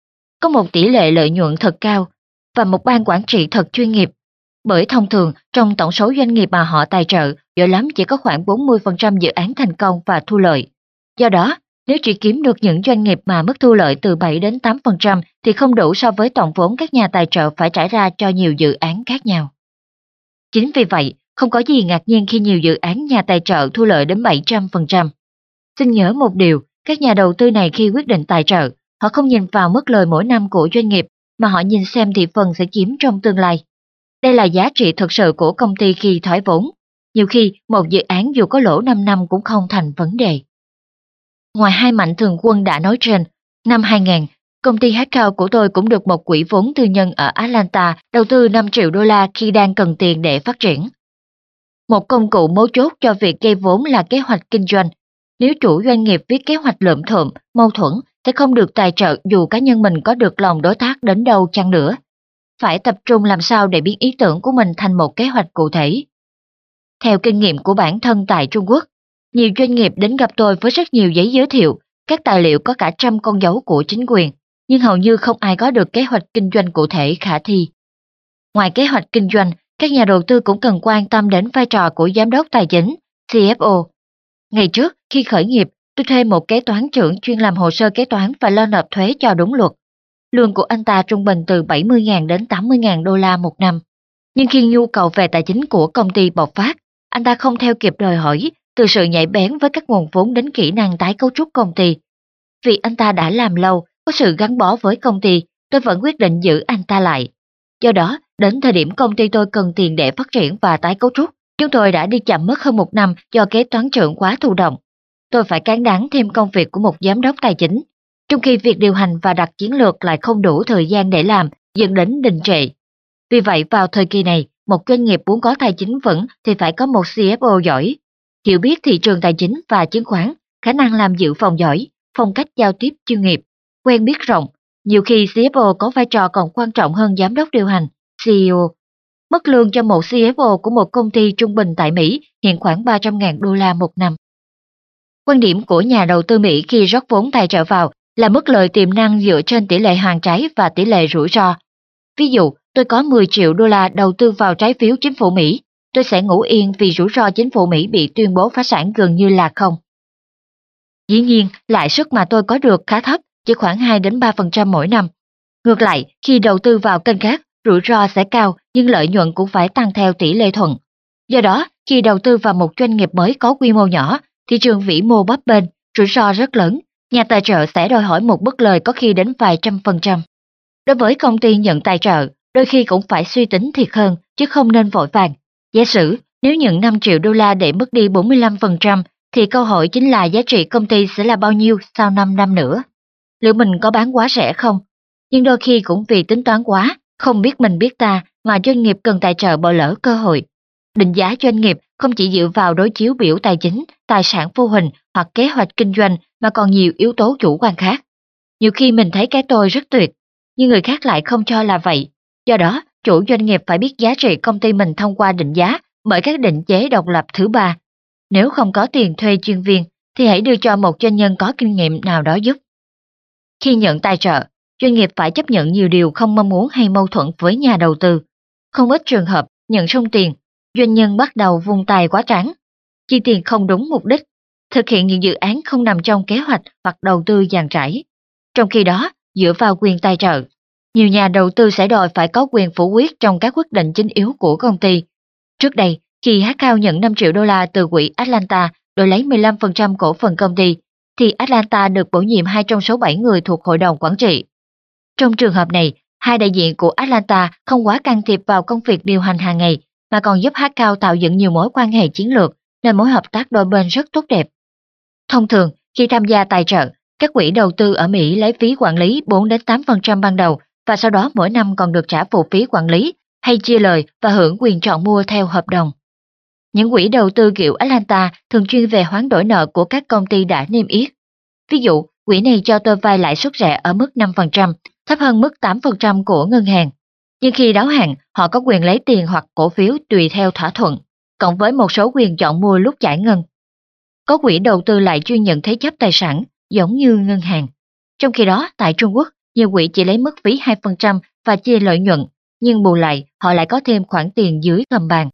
Có một tỷ lệ lợi nhuận thật cao và một ban quản trị thật chuyên nghiệp. Bởi thông thường, trong tổng số doanh nghiệp mà họ tài trợ, giỏi lắm chỉ có khoảng 40% dự án thành công và thu lợi. Do đó, nếu chỉ kiếm được những doanh nghiệp mà mức thu lợi từ 7 đến 8% thì không đủ so với tổng vốn các nhà tài trợ phải trải ra cho nhiều dự án khác nhau. Chính vì vậy, không có gì ngạc nhiên khi nhiều dự án nhà tài trợ thu lợi đến 700%. Xin nhớ một điều, các nhà đầu tư này khi quyết định tài trợ, họ không nhìn vào mức lời mỗi năm của doanh nghiệp, mà họ nhìn xem thị phần sẽ chiếm trong tương lai. Đây là giá trị thực sự của công ty khi thoái vốn. Nhiều khi, một dự án dù có lỗ 5 năm cũng không thành vấn đề. Ngoài hai mạnh thường quân đã nói trên, năm 2000, công ty Hackout của tôi cũng được một quỹ vốn tư nhân ở Atlanta đầu tư 5 triệu đô la khi đang cần tiền để phát triển. Một công cụ mấu chốt cho việc gây vốn là kế hoạch kinh doanh. Nếu chủ doanh nghiệp viết kế hoạch lượm thượm, mâu thuẫn, sẽ không được tài trợ dù cá nhân mình có được lòng đối tác đến đâu chăng nữa. Phải tập trung làm sao để biến ý tưởng của mình thành một kế hoạch cụ thể. Theo kinh nghiệm của bản thân tại Trung Quốc, nhiều doanh nghiệp đến gặp tôi với rất nhiều giấy giới thiệu, các tài liệu có cả trăm con dấu của chính quyền, nhưng hầu như không ai có được kế hoạch kinh doanh cụ thể khả thi. Ngoài kế hoạch kinh doanh, các nhà đầu tư cũng cần quan tâm đến vai trò của giám đốc tài chính, CFO. Ngày trước, khi khởi nghiệp, tôi thuê một kế toán trưởng chuyên làm hồ sơ kế toán và lo nộp thuế cho đúng luật. Lương của anh ta trung bình từ 70.000 đến 80.000 đô la một năm. Nhưng khi nhu cầu về tài chính của công ty bộc phát, anh ta không theo kịp đòi hỏi, từ sự nhạy bén với các nguồn vốn đến kỹ năng tái cấu trúc công ty. Vì anh ta đã làm lâu, có sự gắn bó với công ty, tôi vẫn quyết định giữ anh ta lại. Do đó, đến thời điểm công ty tôi cần tiền để phát triển và tái cấu trúc, chúng tôi đã đi chậm mất hơn một năm do kế toán trưởng quá thụ động. Tôi phải cán đáng thêm công việc của một giám đốc tài chính, trong khi việc điều hành và đặt chiến lược lại không đủ thời gian để làm, dẫn đến đình trệ. Vì vậy vào thời kỳ này, một doanh nghiệp muốn có tài chính vững thì phải có một CFO giỏi, hiểu biết thị trường tài chính và chứng khoán, khả năng làm dự phòng giỏi, phong cách giao tiếp chuyên nghiệp, quen biết rộng. Nhiều khi CFO có vai trò còn quan trọng hơn giám đốc điều hành, CEO. Mức lương cho một CFO của một công ty trung bình tại Mỹ hiện khoảng 300.000 đô la một năm. Quan điểm của nhà đầu tư Mỹ khi rót vốn tài trợ vào là mức lợi tiềm năng dựa trên tỷ lệ hoàn trái và tỷ lệ rủi ro. Ví dụ, tôi có 10 triệu đô la đầu tư vào trái phiếu chính phủ Mỹ, tôi sẽ ngủ yên vì rủi ro chính phủ Mỹ bị tuyên bố phá sản gần như là không. Dĩ nhiên, lãi suất mà tôi có được khá thấp, chỉ khoảng 2 đến 3% mỗi năm. Ngược lại, khi đầu tư vào kênh khác, rủi ro sẽ cao nhưng lợi nhuận cũng phải tăng theo tỷ lệ thuận. Do đó, khi đầu tư vào một doanh nghiệp mới có quy mô nhỏ, thị trường vĩ mô bấp bênh, rủi ro rất lớn, nhà tài trợ sẽ đòi hỏi một mức lời có khi đến vài trăm %. Đối với công ty nhận tài trợ, đôi khi cũng phải suy tính thiệt hơn, chứ không nên vội vàng. Giả sử, nếu nhận 5 triệu đô la để mất đi 45%, thì câu hỏi chính là giá trị công ty sẽ là bao nhiêu sau 5 năm nữa? Liệu mình có bán quá rẻ không? Nhưng đôi khi cũng vì tính toán quá, không biết mình biết ta mà doanh nghiệp cần tài trợ bỏ lỡ cơ hội. Định giá doanh nghiệp không chỉ dựa vào đối chiếu biểu tài chính, tài sản vô hình hoặc kế hoạch kinh doanh mà còn nhiều yếu tố chủ quan khác. Nhiều khi mình thấy cái tôi rất tuyệt, nhưng người khác lại không cho là vậy. Do đó, chủ doanh nghiệp phải biết giá trị công ty mình thông qua định giá bởi các định chế độc lập thứ ba. Nếu không có tiền thuê chuyên viên, thì hãy đưa cho một doanh nhân có kinh nghiệm nào đó giúp. Khi nhận tài trợ, doanh nghiệp phải chấp nhận nhiều điều không mong muốn hay mâu thuẫn với nhà đầu tư. Không ít trường hợp, nhận xong tiền, doanh nhân bắt đầu vung tay quá trắng, chi tiền không đúng mục đích, thực hiện những dự án không nằm trong kế hoạch hoặc đầu tư dàn trải. Trong khi đó, dựa vào quyền tài trợ, nhiều nhà đầu tư sẽ đòi phải có quyền phủ quyết trong các quyết định chính yếu của công ty. Trước đây, khi Hackout nhận 5 triệu đô la từ quỹ Atlanta đổi lấy 15% cổ phần công ty, thì Atlanta được bổ nhiệm 2 trong số 7 người thuộc hội đồng quản trị. Trong trường hợp này, hai đại diện của Atlanta không quá can thiệp vào công việc điều hành hàng ngày, mà còn giúp Hackout tạo dựng nhiều mối quan hệ chiến lược, nên mối hợp tác đôi bên rất tốt đẹp. Thông thường, khi tham gia tài trợ, các quỹ đầu tư ở Mỹ lấy phí quản lý 4-8% ban đầu và sau đó mỗi năm còn được trả phụ phí quản lý hay chia lời và hưởng quyền chọn mua theo hợp đồng. Những quỹ đầu tư kiểu Atlanta thường chuyên về hoán đổi nợ của các công ty đã niêm yết. Ví dụ, quỹ này cho tôi vay lãi suất rẻ ở mức 5%, thấp hơn mức 8% của ngân hàng. Nhưng khi đáo hạn, họ có quyền lấy tiền hoặc cổ phiếu tùy theo thỏa thuận, cộng với một số quyền chọn mua lúc giải ngân. Có quỹ đầu tư lại chuyên nhận thế chấp tài sản, giống như ngân hàng. Trong khi đó, tại Trung Quốc, nhiều quỹ chỉ lấy mức phí 2% và chia lợi nhuận, nhưng bù lại, họ lại có thêm khoản tiền dưới gầm bàn.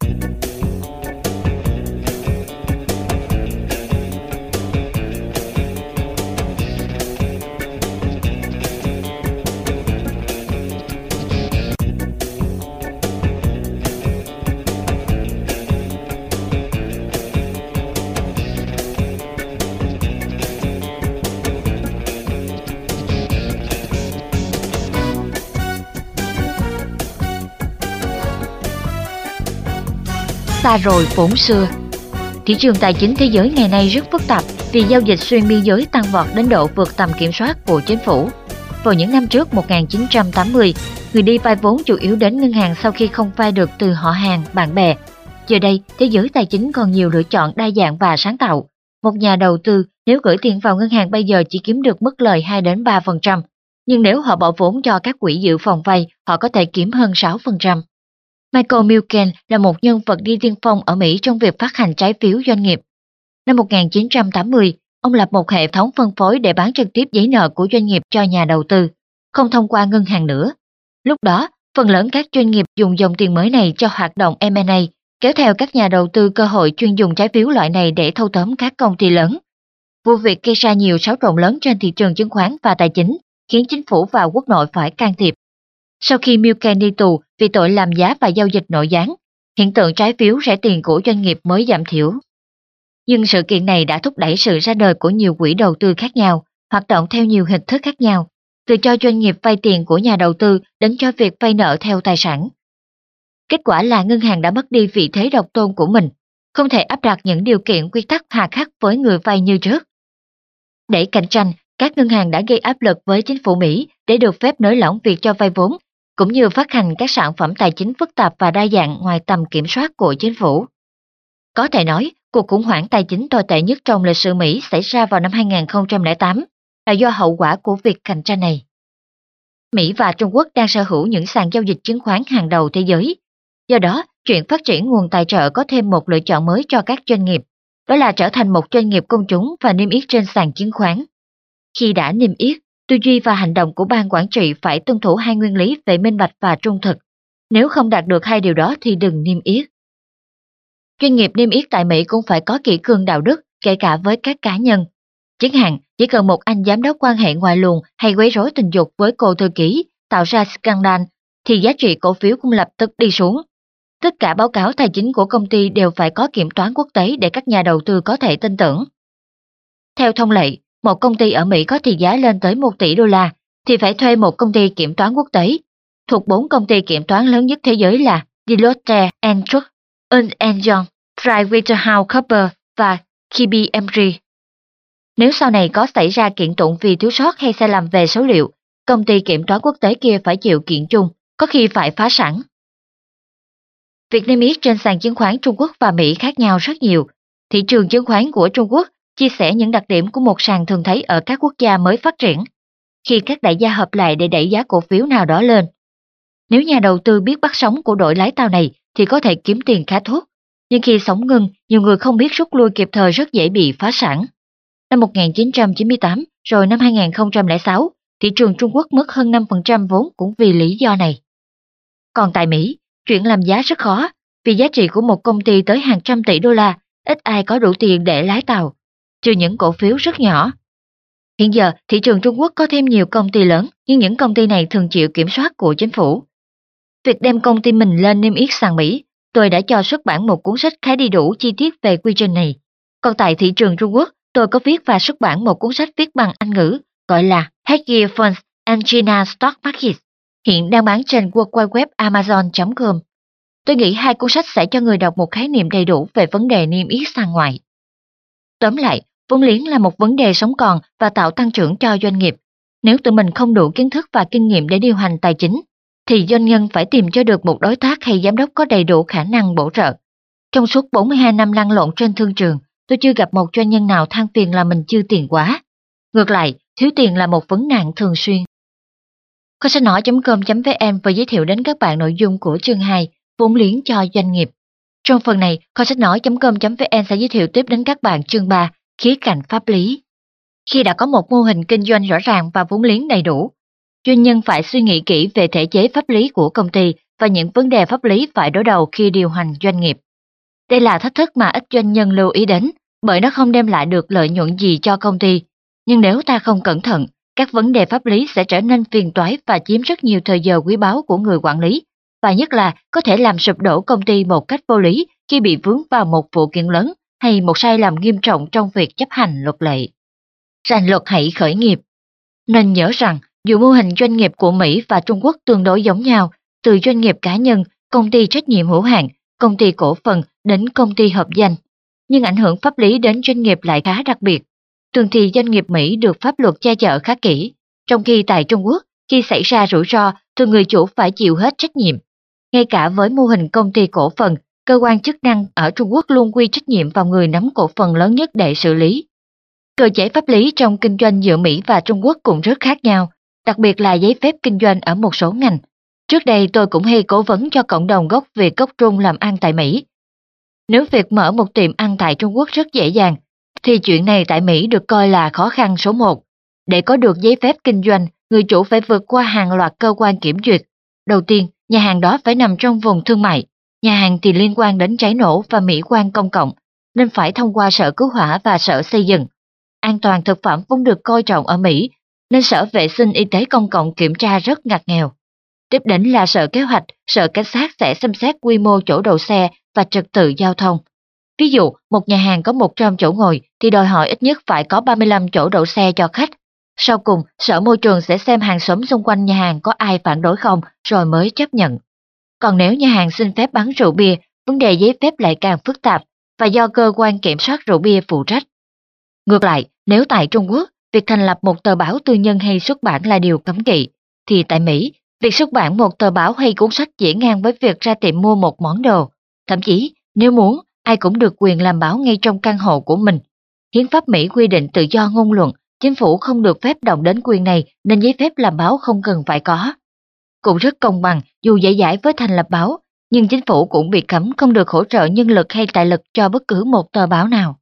Xa rồi vốn xưa. Thị trường tài chính thế giới ngày nay rất phức tạp vì giao dịch xuyên biên giới tăng vọt đến độ vượt tầm kiểm soát của chính phủ. Vào những năm trước 1980, người đi vay vốn chủ yếu đến ngân hàng sau khi không vay được từ họ hàng, bạn bè. Giờ đây, thế giới tài chính còn nhiều lựa chọn đa dạng và sáng tạo. Một nhà đầu tư nếu gửi tiền vào ngân hàng bây giờ chỉ kiếm được mức lời 2-3%, nhưng nếu họ bỏ vốn cho các quỹ dự phòng vay, họ có thể kiếm hơn 6%. Michael Milken là một nhân vật đi tiên phong ở Mỹ trong việc phát hành trái phiếu doanh nghiệp. Năm 1980, ông lập một hệ thống phân phối để bán trực tiếp giấy nợ của doanh nghiệp cho nhà đầu tư, không thông qua ngân hàng nữa. Lúc đó, phần lớn các doanh nghiệp dùng dòng tiền mới này cho hoạt động M&A, kéo theo các nhà đầu tư cơ hội chuyên dùng trái phiếu loại này để thâu tóm các công ty lớn. Vụ việc gây ra nhiều xáo trộn lớn trên thị trường chứng khoán và tài chính, khiến chính phủ và quốc nội phải can thiệp. Sau khi Milken đi tù vì tội làm giá và giao dịch nội gián, hiện tượng trái phiếu rẻ tiền của doanh nghiệp mới giảm thiểu. Nhưng sự kiện này đã thúc đẩy sự ra đời của nhiều quỹ đầu tư khác nhau, hoạt động theo nhiều hình thức khác nhau, từ cho doanh nghiệp vay tiền của nhà đầu tư đến cho việc vay nợ theo tài sản. Kết quả là ngân hàng đã mất đi vị thế độc tôn của mình, không thể áp đặt những điều kiện quy tắc hà khắc với người vay như trước. Để cạnh tranh, các ngân hàng đã gây áp lực với chính phủ Mỹ để được phép nới lỏng việc cho vay vốn, cũng như phát hành các sản phẩm tài chính phức tạp và đa dạng ngoài tầm kiểm soát của chính phủ. Có thể nói, cuộc khủng hoảng tài chính tồi tệ nhất trong lịch sử Mỹ xảy ra vào năm 2008 là do hậu quả của việc cạnh tranh này. Mỹ và Trung Quốc đang sở hữu những sàn giao dịch chứng khoán hàng đầu thế giới. Do đó, chuyện phát triển nguồn tài trợ có thêm một lựa chọn mới cho các doanh nghiệp, đó là trở thành một doanh nghiệp công chúng và niêm yết trên sàn chứng khoán. Khi đã niêm yết, tư duy và hành động của ban quản trị phải tuân thủ hai nguyên lý về minh bạch và trung thực. Nếu không đạt được hai điều đó thì đừng niêm yết. Doanh nghiệp niêm yết tại Mỹ cũng phải có kỷ cương đạo đức, kể cả với các cá nhân. Chẳng hạn, chỉ cần một anh giám đốc quan hệ ngoài luồng hay quấy rối tình dục với cô thư ký tạo ra scandal, thì giá trị cổ phiếu cũng lập tức đi xuống. Tất cả báo cáo tài chính của công ty đều phải có kiểm toán quốc tế để các nhà đầu tư có thể tin tưởng. Theo thông lệ, một công ty ở Mỹ có thị giá lên tới 1 tỷ đô la thì phải thuê một công ty kiểm toán quốc tế, thuộc 4 công ty kiểm toán lớn nhất thế giới là Deloitte & Touche, Ernst & Young, PricewaterhouseCoopers và KPMG. Nếu sau này có xảy ra kiện tụng vì thiếu sót hay sai lầm về số liệu, công ty kiểm toán quốc tế kia phải chịu kiện chung, có khi phải phá sản. Việc niêm yết trên sàn chứng khoán Trung Quốc và Mỹ khác nhau rất nhiều. Thị trường chứng khoán của Trung Quốc chia sẻ những đặc điểm của một sàn thường thấy ở các quốc gia mới phát triển, khi các đại gia hợp lại để đẩy giá cổ phiếu nào đó lên. Nếu nhà đầu tư biết bắt sóng của đội lái tàu này thì có thể kiếm tiền khá tốt, nhưng khi sóng ngưng, nhiều người không biết rút lui kịp thời rất dễ bị phá sản. Năm 1998, rồi năm 2006, thị trường Trung Quốc mất hơn 5% vốn cũng vì lý do này. Còn tại Mỹ, chuyện làm giá rất khó, vì giá trị của một công ty tới hàng trăm tỷ đô la, ít ai có đủ tiền để lái tàu, trừ những cổ phiếu rất nhỏ. Hiện giờ, thị trường Trung Quốc có thêm nhiều công ty lớn, nhưng những công ty này thường chịu kiểm soát của chính phủ. Việc đem công ty mình lên niêm yết sàn Mỹ, tôi đã cho xuất bản một cuốn sách khá đầy đủ chi tiết về quy trình này. Còn tại thị trường Trung Quốc, tôi có viết và xuất bản một cuốn sách viết bằng Anh ngữ, gọi là Hedge Funds Angina Stock Market, hiện đang bán trên World Wide Web Amazon.com. Tôi nghĩ hai cuốn sách sẽ cho người đọc một khái niệm đầy đủ về vấn đề niêm yết sàn ngoại. Tóm lại, vốn liếng là một vấn đề sống còn và tạo tăng trưởng cho doanh nghiệp. Nếu tụi mình không đủ kiến thức và kinh nghiệm để điều hành tài chính, thì doanh nhân phải tìm cho được một đối tác hay giám đốc có đầy đủ khả năng bổ trợ. Trong suốt 42 năm lăn lộn trên thương trường, tôi chưa gặp một doanh nhân nào than phiền là mình chưa tiền quá. Ngược lại, thiếu tiền là một vấn nạn thường xuyên. Kho sách nói.com.vn vừa giới thiệu đến các bạn nội dung của chương 2, vốn liếng cho doanh nghiệp. Trong phần này, kho sách nói.com.vn sẽ giới thiệu tiếp đến các bạn chương 3, khía cạnh pháp lý. Khi đã có một mô hình kinh doanh rõ ràng và vốn liếng đầy đủ, doanh nhân phải suy nghĩ kỹ về thể chế pháp lý của công ty và những vấn đề pháp lý phải đối đầu khi điều hành doanh nghiệp. Đây là thách thức mà ít doanh nhân lưu ý đến, bởi nó không đem lại được lợi nhuận gì cho công ty. Nhưng nếu ta không cẩn thận, các vấn đề pháp lý sẽ trở nên phiền toái và chiếm rất nhiều thời giờ quý báu của người quản lý, và nhất là có thể làm sụp đổ công ty một cách vô lý khi bị vướng vào một vụ kiện lớn hay một sai lầm nghiêm trọng trong việc chấp hành luật lệ. Ràng luật hãy khởi nghiệp. Nên nhớ rằng, dù mô hình doanh nghiệp của Mỹ và Trung Quốc tương đối giống nhau, từ doanh nghiệp cá nhân, công ty trách nhiệm hữu hạn, công ty cổ phần đến công ty hợp danh, nhưng ảnh hưởng pháp lý đến doanh nghiệp lại khá đặc biệt. Thường thì doanh nghiệp Mỹ được pháp luật che chở khá kỹ, trong khi tại Trung Quốc, khi xảy ra rủi ro, thì người chủ phải chịu hết trách nhiệm. Ngay cả với mô hình công ty cổ phần, cơ quan chức năng ở Trung Quốc luôn quy trách nhiệm vào người nắm cổ phần lớn nhất để xử lý. Cơ chế pháp lý trong kinh doanh giữa Mỹ và Trung Quốc cũng rất khác nhau, đặc biệt là giấy phép kinh doanh ở một số ngành. Trước đây tôi cũng hay cố vấn cho cộng đồng gốc Việt gốc Trung làm ăn tại Mỹ. Nếu việc mở một tiệm ăn tại Trung Quốc rất dễ dàng, thì chuyện này tại Mỹ được coi là khó khăn số 1. Để có được giấy phép kinh doanh, người chủ phải vượt qua hàng loạt cơ quan kiểm duyệt. Đầu tiên, nhà hàng đó phải nằm trong vùng thương mại. Nhà hàng thì liên quan đến cháy nổ và mỹ quan công cộng, nên phải thông qua Sở Cứu hỏa và Sở Xây dựng. An toàn thực phẩm vốn được coi trọng ở Mỹ, nên Sở Vệ sinh Y tế Công cộng kiểm tra rất ngặt nghèo. Tiếp đến là Sở Kế hoạch, Sở Cảnh sát sẽ xem xét quy mô chỗ đậu xe và trật tự giao thông. Ví dụ, một nhà hàng có 100 chỗ ngồi thì đòi hỏi ít nhất phải có 35 chỗ đậu xe cho khách. Sau cùng, Sở Môi trường sẽ xem hàng xóm xung quanh nhà hàng có ai phản đối không rồi mới chấp nhận. Còn nếu nhà hàng xin phép bán rượu bia, vấn đề giấy phép lại càng phức tạp và do cơ quan kiểm soát rượu bia phụ trách. Ngược lại, nếu tại Trung Quốc, việc thành lập một tờ báo tư nhân hay xuất bản là điều cấm kỵ, thì tại Mỹ, việc xuất bản một tờ báo hay cuốn sách dễ ngang với việc ra tiệm mua một món đồ. Thậm chí, nếu muốn, ai cũng được quyền làm báo ngay trong căn hộ của mình. Hiến pháp Mỹ quy định tự do ngôn luận, chính phủ không được phép động đến quyền này nên giấy phép làm báo không cần phải có. Cũng rất công bằng, dù dễ dãi với thành lập báo, nhưng chính phủ cũng bị cấm không được hỗ trợ nhân lực hay tài lực cho bất cứ một tờ báo nào.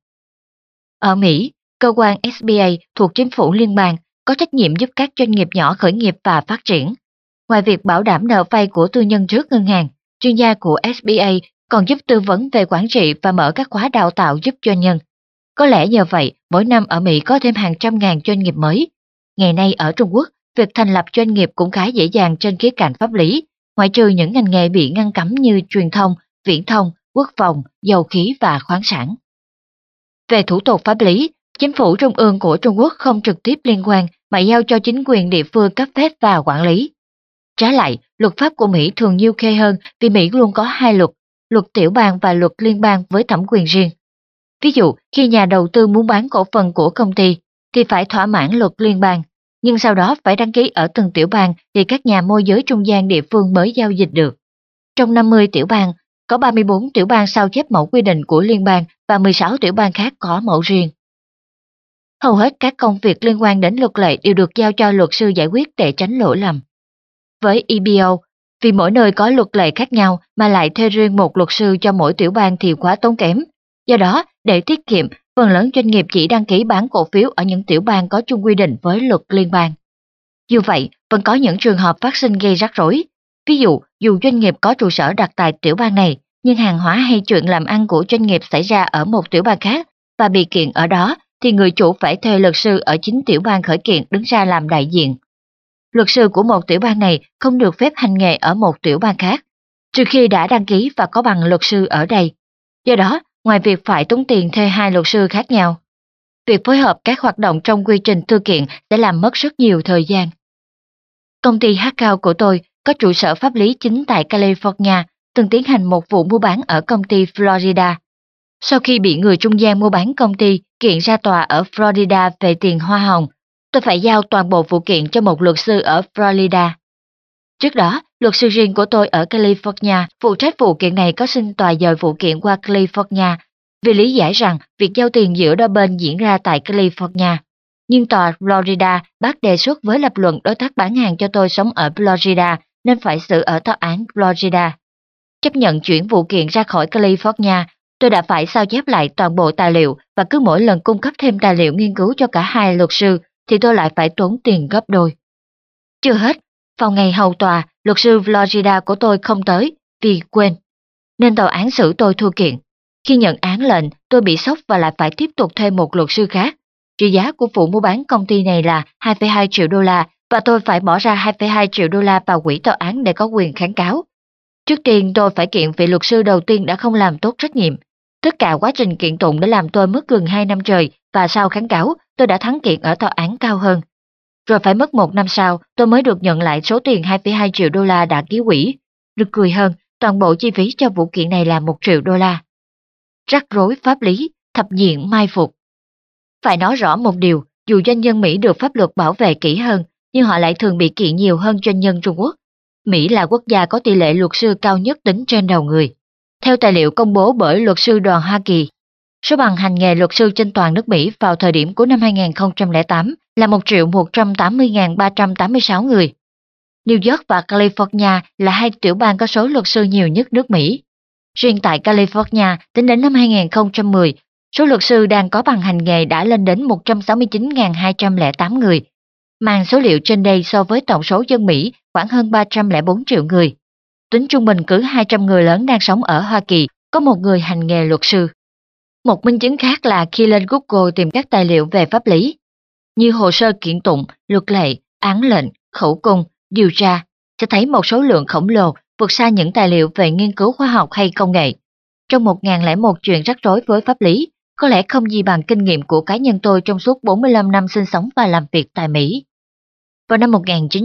Ở Mỹ, cơ quan SBA thuộc chính phủ liên bang có trách nhiệm giúp các doanh nghiệp nhỏ khởi nghiệp và phát triển. Ngoài việc bảo đảm nợ vay của tư nhân trước ngân hàng, chuyên gia của SBA còn giúp tư vấn về quản trị và mở các khóa đào tạo giúp doanh nhân. Có lẽ nhờ vậy, mỗi năm ở Mỹ có thêm hàng trăm ngàn doanh nghiệp mới. Ngày nay ở Trung Quốc, việc thành lập doanh nghiệp cũng khá dễ dàng trên khía cạnh pháp lý, ngoại trừ những ngành nghề bị ngăn cấm như truyền thông, viễn thông, quốc phòng, dầu khí và khoáng sản. Về thủ tục pháp lý, chính phủ trung ương của Trung Quốc không trực tiếp liên quan mà giao cho chính quyền địa phương cấp phép và quản lý. Trái lại, luật pháp của Mỹ thường nhiêu khê hơn vì Mỹ luôn có hai luật, luật tiểu bang và luật liên bang với thẩm quyền riêng. Ví dụ, khi nhà đầu tư muốn bán cổ phần của công ty, thì phải thỏa mãn luật liên bang, nhưng sau đó phải đăng ký ở từng tiểu bang thì các nhà môi giới trung gian địa phương mới giao dịch được. Trong 50 tiểu bang, có 34 tiểu bang sao chép mẫu quy định của liên bang và 16 tiểu bang khác có mẫu riêng. Hầu hết các công việc liên quan đến luật lệ đều được giao cho luật sư giải quyết để tránh lỗi lầm. Với EBO, vì mỗi nơi có luật lệ khác nhau mà lại thuê riêng một luật sư cho mỗi tiểu bang thì quá tốn kém. Do đó, để tiết kiệm, phần lớn doanh nghiệp chỉ đăng ký bán cổ phiếu ở những tiểu bang có chung quy định với luật liên bang. Dù vậy, vẫn có những trường hợp phát sinh gây rắc rối. Ví dụ, dù doanh nghiệp có trụ sở đặt tại tiểu bang này, nhưng hàng hóa hay chuyện làm ăn của doanh nghiệp xảy ra ở một tiểu bang khác và bị kiện ở đó, thì người chủ phải thuê luật sư ở chính tiểu bang khởi kiện đứng ra làm đại diện. Luật sư của một tiểu bang này không được phép hành nghề ở một tiểu bang khác, trừ khi đã đăng ký và có bằng luật sư ở đây. Do đó, ngoài việc phải tốn tiền thuê hai luật sư khác nhau, việc phối hợp các hoạt động trong quy trình thư kiện sẽ làm mất rất nhiều thời gian. Công ty Hackout của tôi có trụ sở pháp lý chính tại California, từng tiến hành một vụ mua bán ở công ty Florida. Sau khi bị người trung gian mua bán công ty kiện ra tòa ở Florida về tiền hoa hồng, tôi phải giao toàn bộ vụ kiện cho một luật sư ở Florida. Trước đó, luật sư riêng của tôi ở California phụ trách vụ kiện này có xin tòa dời vụ kiện qua California vì lý giải rằng việc giao tiền giữa đôi bên diễn ra tại California. Nhưng tòa Florida bác đề xuất với lập luận đối tác bán hàng cho tôi sống ở Florida nên phải xử ở tòa án Florida. Chấp nhận chuyển vụ kiện ra khỏi California, tôi đã phải sao chép lại toàn bộ tài liệu và cứ mỗi lần cung cấp thêm tài liệu nghiên cứu cho cả hai luật sư thì tôi lại phải tốn tiền gấp đôi. Chưa hết, vào ngày hầu tòa, luật sư Florida của tôi không tới vì quên, nên tòa án xử tôi thua kiện. Khi nhận án lệnh, tôi bị sốc và lại phải tiếp tục thuê một luật sư khác. Trị giá của vụ mua bán công ty này là 2,2 triệu đô la và tôi phải bỏ ra 2,2 triệu đô la vào quỹ tòa án để có quyền kháng cáo. Trước tiên tôi phải kiện vị luật sư đầu tiên đã không làm tốt trách nhiệm. Tất cả quá trình kiện tụng đã làm tôi mất gần 2 năm trời và sau kháng cáo, tôi đã thắng kiện ở tòa án cao hơn. Rồi phải mất 1 năm sau, tôi mới được nhận lại số tiền 2,2 triệu đô la đã ký quỹ. Được cười hơn, toàn bộ chi phí cho vụ kiện này là 1 triệu đô la. Rắc rối pháp lý, thập diện mai phục. Phải nói rõ một điều, dù doanh nhân Mỹ được pháp luật bảo vệ kỹ hơn, nhưng họ lại thường bị kiện nhiều hơn doanh nhân Trung Quốc. Mỹ là quốc gia có tỷ lệ luật sư cao nhất tính trên đầu người. Theo tài liệu công bố bởi luật sư đoàn Hoa Kỳ, số bằng hành nghề luật sư trên toàn nước Mỹ vào thời điểm của năm 2008 là 1.180.386 người. New York và California là hai tiểu bang có số luật sư nhiều nhất nước Mỹ. Riêng tại California, tính đến năm 2010, số luật sư đang có bằng hành nghề đã lên đến 169.208 người, mang số liệu trên đây so với tổng số dân Mỹ khoảng hơn 304 triệu người. Tính trung bình cứ 200 người lớn đang sống ở Hoa Kỳ, có một người hành nghề luật sư. Một minh chứng khác là khi lên Google tìm các tài liệu về pháp lý, như hồ sơ kiện tụng, luật lệ, án lệnh, khẩu cung, điều tra, sẽ thấy một số lượng khổng lồ vượt xa những tài liệu về nghiên cứu khoa học hay công nghệ. Trong 1001 chuyện rắc rối với pháp lý, có lẽ không gì bằng kinh nghiệm của cá nhân tôi trong suốt 45 năm sinh sống và làm việc tại Mỹ. Vào năm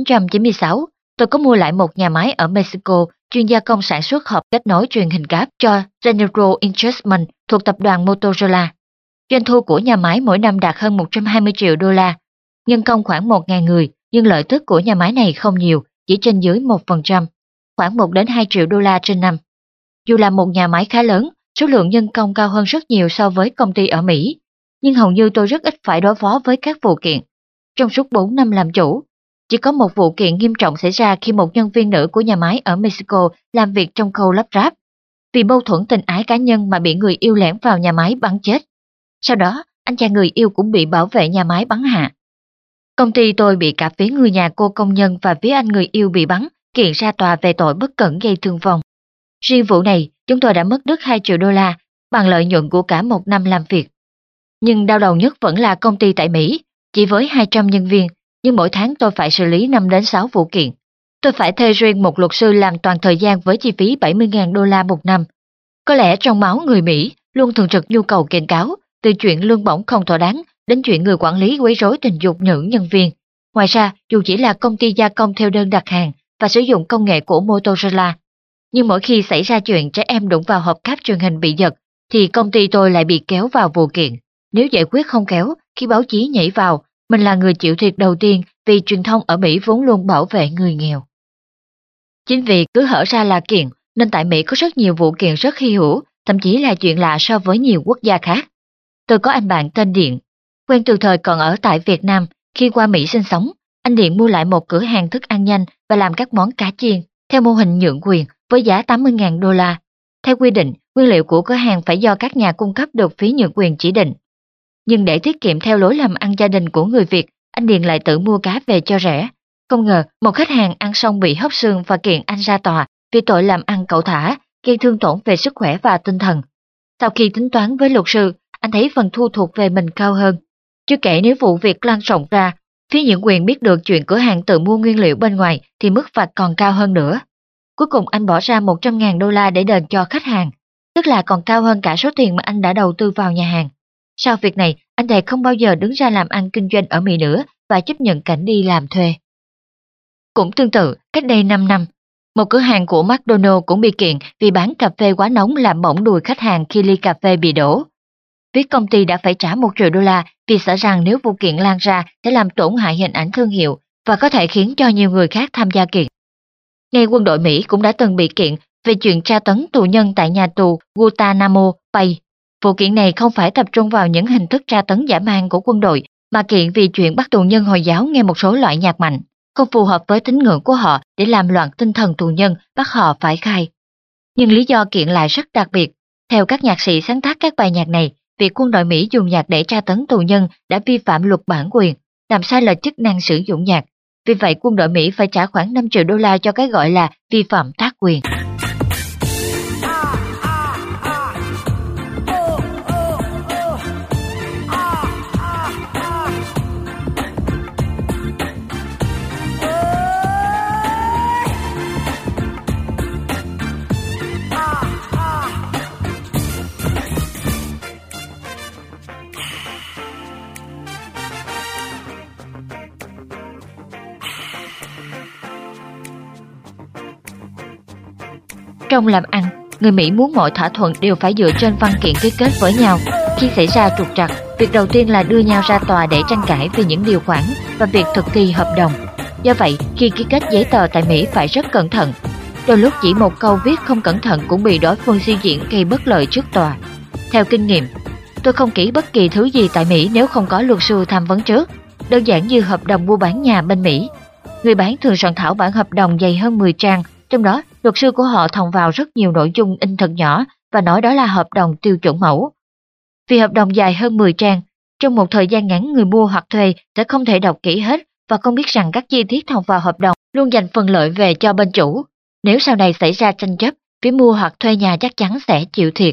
1996, tôi có mua lại một nhà máy ở Mexico chuyên gia công sản xuất hộp kết nối truyền hình cáp cho General Instrument thuộc tập đoàn Motorola. Doanh thu của nhà máy mỗi năm đạt hơn 120 triệu đô la, nhân công khoảng 1.000 người, nhưng lợi tức của nhà máy này không nhiều, chỉ trên dưới 1%, khoảng 1 đến 2 triệu đô la trên năm. Dù là một nhà máy khá lớn, số lượng nhân công cao hơn rất nhiều so với công ty ở Mỹ, nhưng hầu như tôi rất ít phải đối phó với các vụ kiện. Trong suốt 4 năm làm chủ, chỉ có một vụ kiện nghiêm trọng xảy ra khi một nhân viên nữ của nhà máy ở Mexico làm việc trong khâu lắp ráp. Vì mâu thuẫn tình ái cá nhân mà bị người yêu lẻn vào nhà máy bắn chết. Sau đó, anh chàng người yêu cũng bị bảo vệ nhà máy bắn hạ. Công ty tôi bị cả phía người nhà cô công nhân và phía anh người yêu bị bắn, kiện ra tòa về tội bất cẩn gây thương vong. Riêng vụ này, chúng tôi đã mất đứt 2 triệu đô la bằng lợi nhuận của cả 1 năm làm việc. Nhưng đau đầu nhất vẫn là công ty tại Mỹ, chỉ với 200 nhân viên, nhưng mỗi tháng tôi phải xử lý 5 đến 6 vụ kiện. Tôi phải thuê riêng một luật sư làm toàn thời gian với chi phí 70.000 đô la một năm. Có lẽ trong máu người Mỹ luôn thường trực nhu cầu kiện cáo, từ chuyện lương bổng không thỏa đáng đến chuyện người quản lý quấy rối tình dục nữ nhân viên. Ngoài ra, dù chỉ là công ty gia công theo đơn đặt hàng và sử dụng công nghệ của Motorola, nhưng mỗi khi xảy ra chuyện trẻ em đụng vào hộp cáp truyền hình bị giật, thì công ty tôi lại bị kéo vào vụ kiện. Nếu giải quyết không khéo, khi báo chí nhảy vào, mình là người chịu thiệt đầu tiên vì truyền thông ở Mỹ vốn luôn bảo vệ người nghèo. Chính vì cứ hở ra là kiện, nên tại Mỹ có rất nhiều vụ kiện rất hy hữu, thậm chí là chuyện lạ so với nhiều quốc gia khác. Tôi có anh bạn tên Điện, quen từ thời còn ở tại Việt Nam. Khi qua Mỹ sinh sống, anh Điện mua lại một cửa hàng thức ăn nhanh và làm các món cá chiên theo mô hình nhượng quyền với giá 80.000 đô la. Theo quy định, nguyên liệu của cửa hàng phải do các nhà cung cấp được phí nhượng quyền chỉ định. Nhưng để tiết kiệm theo lối làm ăn gia đình của người Việt, anh Điện lại tự mua cá về cho rẻ. Không ngờ, một khách hàng ăn xong bị hóc xương và kiện anh ra tòa vì tội làm ăn cẩu thả, gây thương tổn về sức khỏe và tinh thần. Sau khi tính toán với luật sư, anh thấy phần thu thuộc về mình cao hơn. Chưa kể nếu vụ việc lan rộng ra, phía nhượng quyền biết được chuyện cửa hàng tự mua nguyên liệu bên ngoài thì mức phạt còn cao hơn nữa. Cuối cùng anh bỏ ra 100.000 đô la để đền cho khách hàng, tức là còn cao hơn cả số tiền mà anh đã đầu tư vào nhà hàng. Sau việc này, anh thề không bao giờ đứng ra làm ăn kinh doanh ở Mỹ nữa và chấp nhận cảnh đi làm thuê. Cũng tương tự, cách đây 5 năm, một cửa hàng của McDonald cũng bị kiện vì bán cà phê quá nóng làm bỏng đùi khách hàng khi ly cà phê bị đổ. Phía công ty đã phải trả $1 triệu vì sợ rằng nếu vụ kiện lan ra sẽ làm tổn hại hình ảnh thương hiệu và có thể khiến cho nhiều người khác tham gia kiện. Ngay quân đội Mỹ cũng đã từng bị kiện về chuyện tra tấn tù nhân tại nhà tù Guantanamo Bay. Vụ kiện này không phải tập trung vào những hình thức tra tấn dã man của quân đội, mà kiện vì chuyện bắt tù nhân Hồi giáo nghe một số loại nhạc mạnh, không phù hợp với tín ngưỡng của họ để làm loạn tinh thần tù nhân, bắt họ phải khai. Nhưng lý do kiện lại rất đặc biệt. Theo các nhạc sĩ sáng tác các bài nhạc này, việc quân đội Mỹ dùng nhạc để tra tấn tù nhân đã vi phạm luật bản quyền, làm sai lệch chức năng sử dụng nhạc. Vì vậy quân đội Mỹ phải trả khoảng $5 triệu cho cái gọi là vi phạm tác quyền. Trong làm ăn, người Mỹ muốn mọi thỏa thuận đều phải dựa trên văn kiện ký kết với nhau. Khi xảy ra trục trặc, việc đầu tiên là đưa nhau ra tòa để tranh cãi về những điều khoản và việc thực thi hợp đồng. Do vậy, khi ký kết giấy tờ tại Mỹ phải rất cẩn thận. Đôi lúc chỉ một câu viết không cẩn thận cũng bị đối phương suy diễn gây bất lợi trước tòa. Theo kinh nghiệm, tôi không ký bất kỳ thứ gì tại Mỹ nếu không có luật sư tham vấn trước. Đơn giản như hợp đồng mua bán nhà bên Mỹ. Người bán thường soạn thảo bản hợp đồng dày hơn 10 trang, trong đó luật sư của họ thòng vào rất nhiều nội dung in thật nhỏ và nói đó là hợp đồng tiêu chuẩn mẫu. Vì hợp đồng dài hơn 10 trang, trong một thời gian ngắn người mua hoặc thuê sẽ không thể đọc kỹ hết và không biết rằng các chi tiết thòng vào hợp đồng luôn dành phần lợi về cho bên chủ. Nếu sau này xảy ra tranh chấp, phía mua hoặc thuê nhà chắc chắn sẽ chịu thiệt.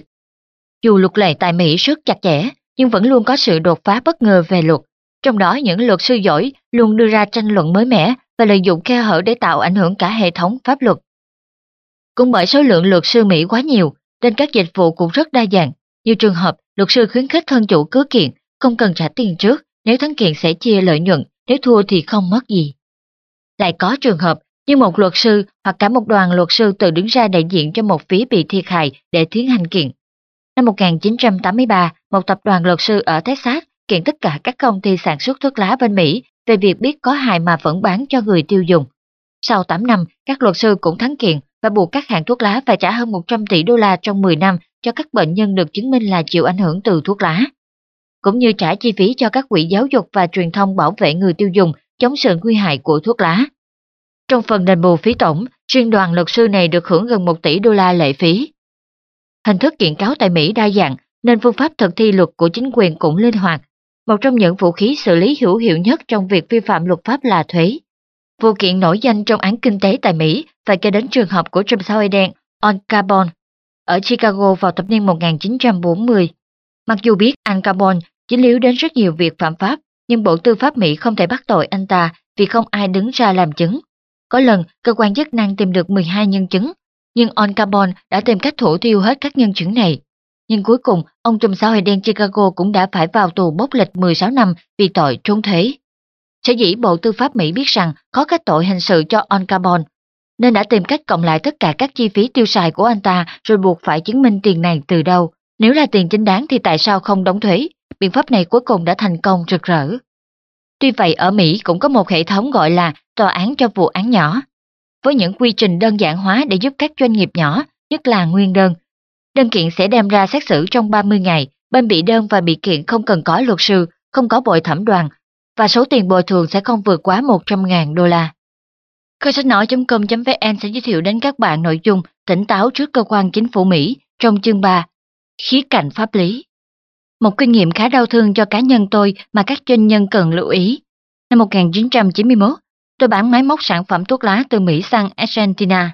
Dù luật lệ tại Mỹ rất chặt chẽ, nhưng vẫn luôn có sự đột phá bất ngờ về luật. Trong đó những luật sư giỏi luôn đưa ra tranh luận mới mẻ và lợi dụng khe hở để tạo ảnh hưởng cả hệ thống pháp luật. Cũng bởi số lượng luật sư Mỹ quá nhiều, nên các dịch vụ cũng rất đa dạng. Nhiều trường hợp, luật sư khuyến khích thân chủ cứ kiện, không cần trả tiền trước, nếu thắng kiện sẽ chia lợi nhuận, nếu thua thì không mất gì. Lại có trường hợp, như một luật sư hoặc cả một đoàn luật sư tự đứng ra đại diện cho một phía bị thiệt hại để tiến hành kiện. Năm 1983, một tập đoàn luật sư ở Texas kiện tất cả các công ty sản xuất thuốc lá bên Mỹ về việc biết có hại mà vẫn bán cho người tiêu dùng. Sau 8 năm, các luật sư cũng thắng kiện và buộc các hãng thuốc lá phải trả hơn 100 tỷ đô la trong 10 năm cho các bệnh nhân được chứng minh là chịu ảnh hưởng từ thuốc lá, cũng như trả chi phí cho các quỹ giáo dục và truyền thông bảo vệ người tiêu dùng chống sự nguy hại của thuốc lá. Trong phần đền bù phí tổn, riêng đoàn luật sư này được hưởng gần 1 tỷ đô la lệ phí. Hình thức kiện cáo tại Mỹ đa dạng, nên phương pháp thực thi luật của chính quyền cũng linh hoạt. Một trong những vũ khí xử lý hữu hiệu nhất trong việc vi phạm luật pháp là thuế. Vụ kiện nổi danh trong án kinh tế tại Mỹ phải kể đến trường hợp của trùm sao Hơi đen Al Capone ở Chicago vào thập niên 1940. Mặc dù biết Al Capone dính líu đến rất nhiều việc phạm pháp, nhưng Bộ Tư pháp Mỹ không thể bắt tội anh ta vì không ai đứng ra làm chứng. Có lần, cơ quan chức năng tìm được 12 nhân chứng, nhưng Al Capone đã tìm cách thủ tiêu hết các nhân chứng này. Nhưng cuối cùng, ông trùm sao Hơi đen Chicago cũng đã phải vào tù bốc lịch 16 năm vì tội trốn thuế. Sở dĩ Bộ Tư pháp Mỹ biết rằng khó kết tội hình sự cho Al Capone, nên đã tìm cách cộng lại tất cả các chi phí tiêu xài của anh ta rồi buộc phải chứng minh tiền này từ đâu. Nếu là tiền chính đáng thì tại sao không đóng thuế? Biện pháp này cuối cùng đã thành công rực rỡ. Tuy vậy ở Mỹ cũng có một hệ thống gọi là tòa án cho vụ án nhỏ, với những quy trình đơn giản hóa để giúp các doanh nghiệp nhỏ, nhất là nguyên đơn. Đơn kiện sẽ đem ra xét xử trong 30 ngày, bên bị đơn và bị kiện không cần có luật sư, không có bồi thẩm đoàn, và số tiền bồi thường sẽ không vượt quá 100.000 đô la. Kho sách nói.com.vn sẽ giới thiệu đến các bạn nội dung tỉnh táo trước cơ quan chính phủ Mỹ trong chương 3, khía cạnh pháp lý. Một kinh nghiệm khá đau thương cho cá nhân tôi mà các doanh nhân cần lưu ý. Năm 1991, tôi bán máy móc sản phẩm thuốc lá từ Mỹ sang Argentina.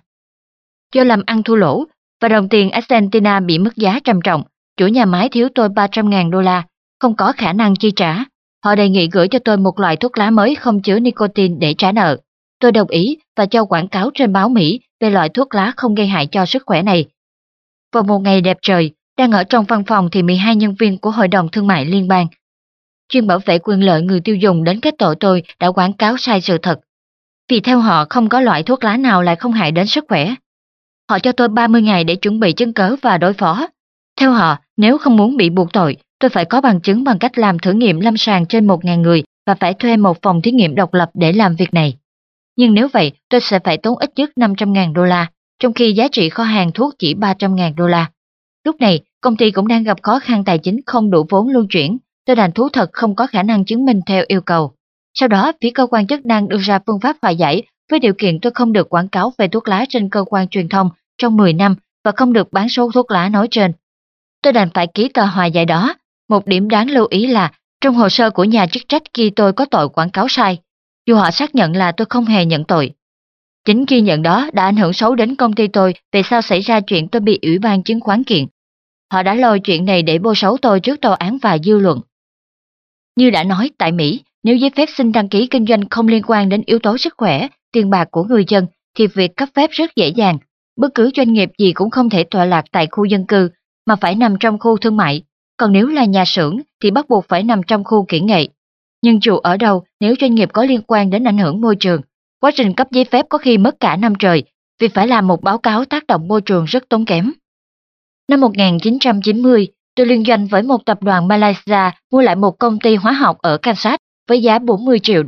Do làm ăn thua lỗ và đồng tiền Argentina bị mất giá trầm trọng, chủ nhà máy thiếu tôi 300.000 đô la, không có khả năng chi trả. Họ đề nghị gửi cho tôi một loại thuốc lá mới không chứa nicotine để trả nợ. Tôi đồng ý và cho quảng cáo trên báo Mỹ về loại thuốc lá không gây hại cho sức khỏe này. Vào một ngày đẹp trời, đang ở trong văn phòng thì 12 nhân viên của Hội đồng Thương mại Liên bang, chuyên bảo vệ quyền lợi người tiêu dùng đến kết tội tôi đã quảng cáo sai sự thật. vì theo họ không có loại thuốc lá nào lại không hại đến sức khỏe. Họ cho tôi 30 ngày để chuẩn bị chứng cớ và đối phó. Theo họ, nếu không muốn bị buộc tội, tôi phải có bằng chứng bằng cách làm thử nghiệm lâm sàng trên 1.000 người và phải thuê một phòng thí nghiệm độc lập để làm việc này. Nhưng nếu vậy, tôi sẽ phải tốn ít nhất $500.000, trong khi giá trị kho hàng thuốc chỉ $300.000. Lúc này, công ty cũng đang gặp khó khăn tài chính không đủ vốn luân chuyển, tôi đành thú thật không có khả năng chứng minh theo yêu cầu. Sau đó, phía cơ quan chức năng đưa ra phương pháp hòa giải với điều kiện tôi không được quảng cáo về thuốc lá trên cơ quan truyền thông trong 10 năm và không được bán số thuốc lá nói trên. Tôi đành phải ký tờ hòa giải đó. Một điểm đáng lưu ý là trong hồ sơ của nhà chức trách ghi tôi có tội quảng cáo sai, dù họ xác nhận là tôi không hề nhận tội. Chính ghi nhận đó đã ảnh hưởng xấu đến công ty tôi về sau xảy ra chuyện tôi bị Ủy ban chứng khoán kiện. Họ đã lôi chuyện này để bôi xấu tôi trước tòa án và dư luận. Như đã nói, tại Mỹ, nếu giấy phép xin đăng ký kinh doanh không liên quan đến yếu tố sức khỏe, tiền bạc của người dân, thì việc cấp phép rất dễ dàng. Bất cứ doanh nghiệp gì cũng không thể tọa lạc tại khu dân cư, mà phải nằm trong khu thương mại. Còn nếu là nhà xưởng thì bắt buộc phải nằm trong khu kỹ nghệ. Nhưng dù ở đâu, nếu doanh nghiệp có liên quan đến ảnh hưởng môi trường, quá trình cấp giấy phép có khi mất cả năm trời, vì phải làm một báo cáo tác động môi trường rất tốn kém. Năm 1990, tôi liên doanh với một tập đoàn Malaysia mua lại một công ty hóa học ở Kansas với giá $40 triệu.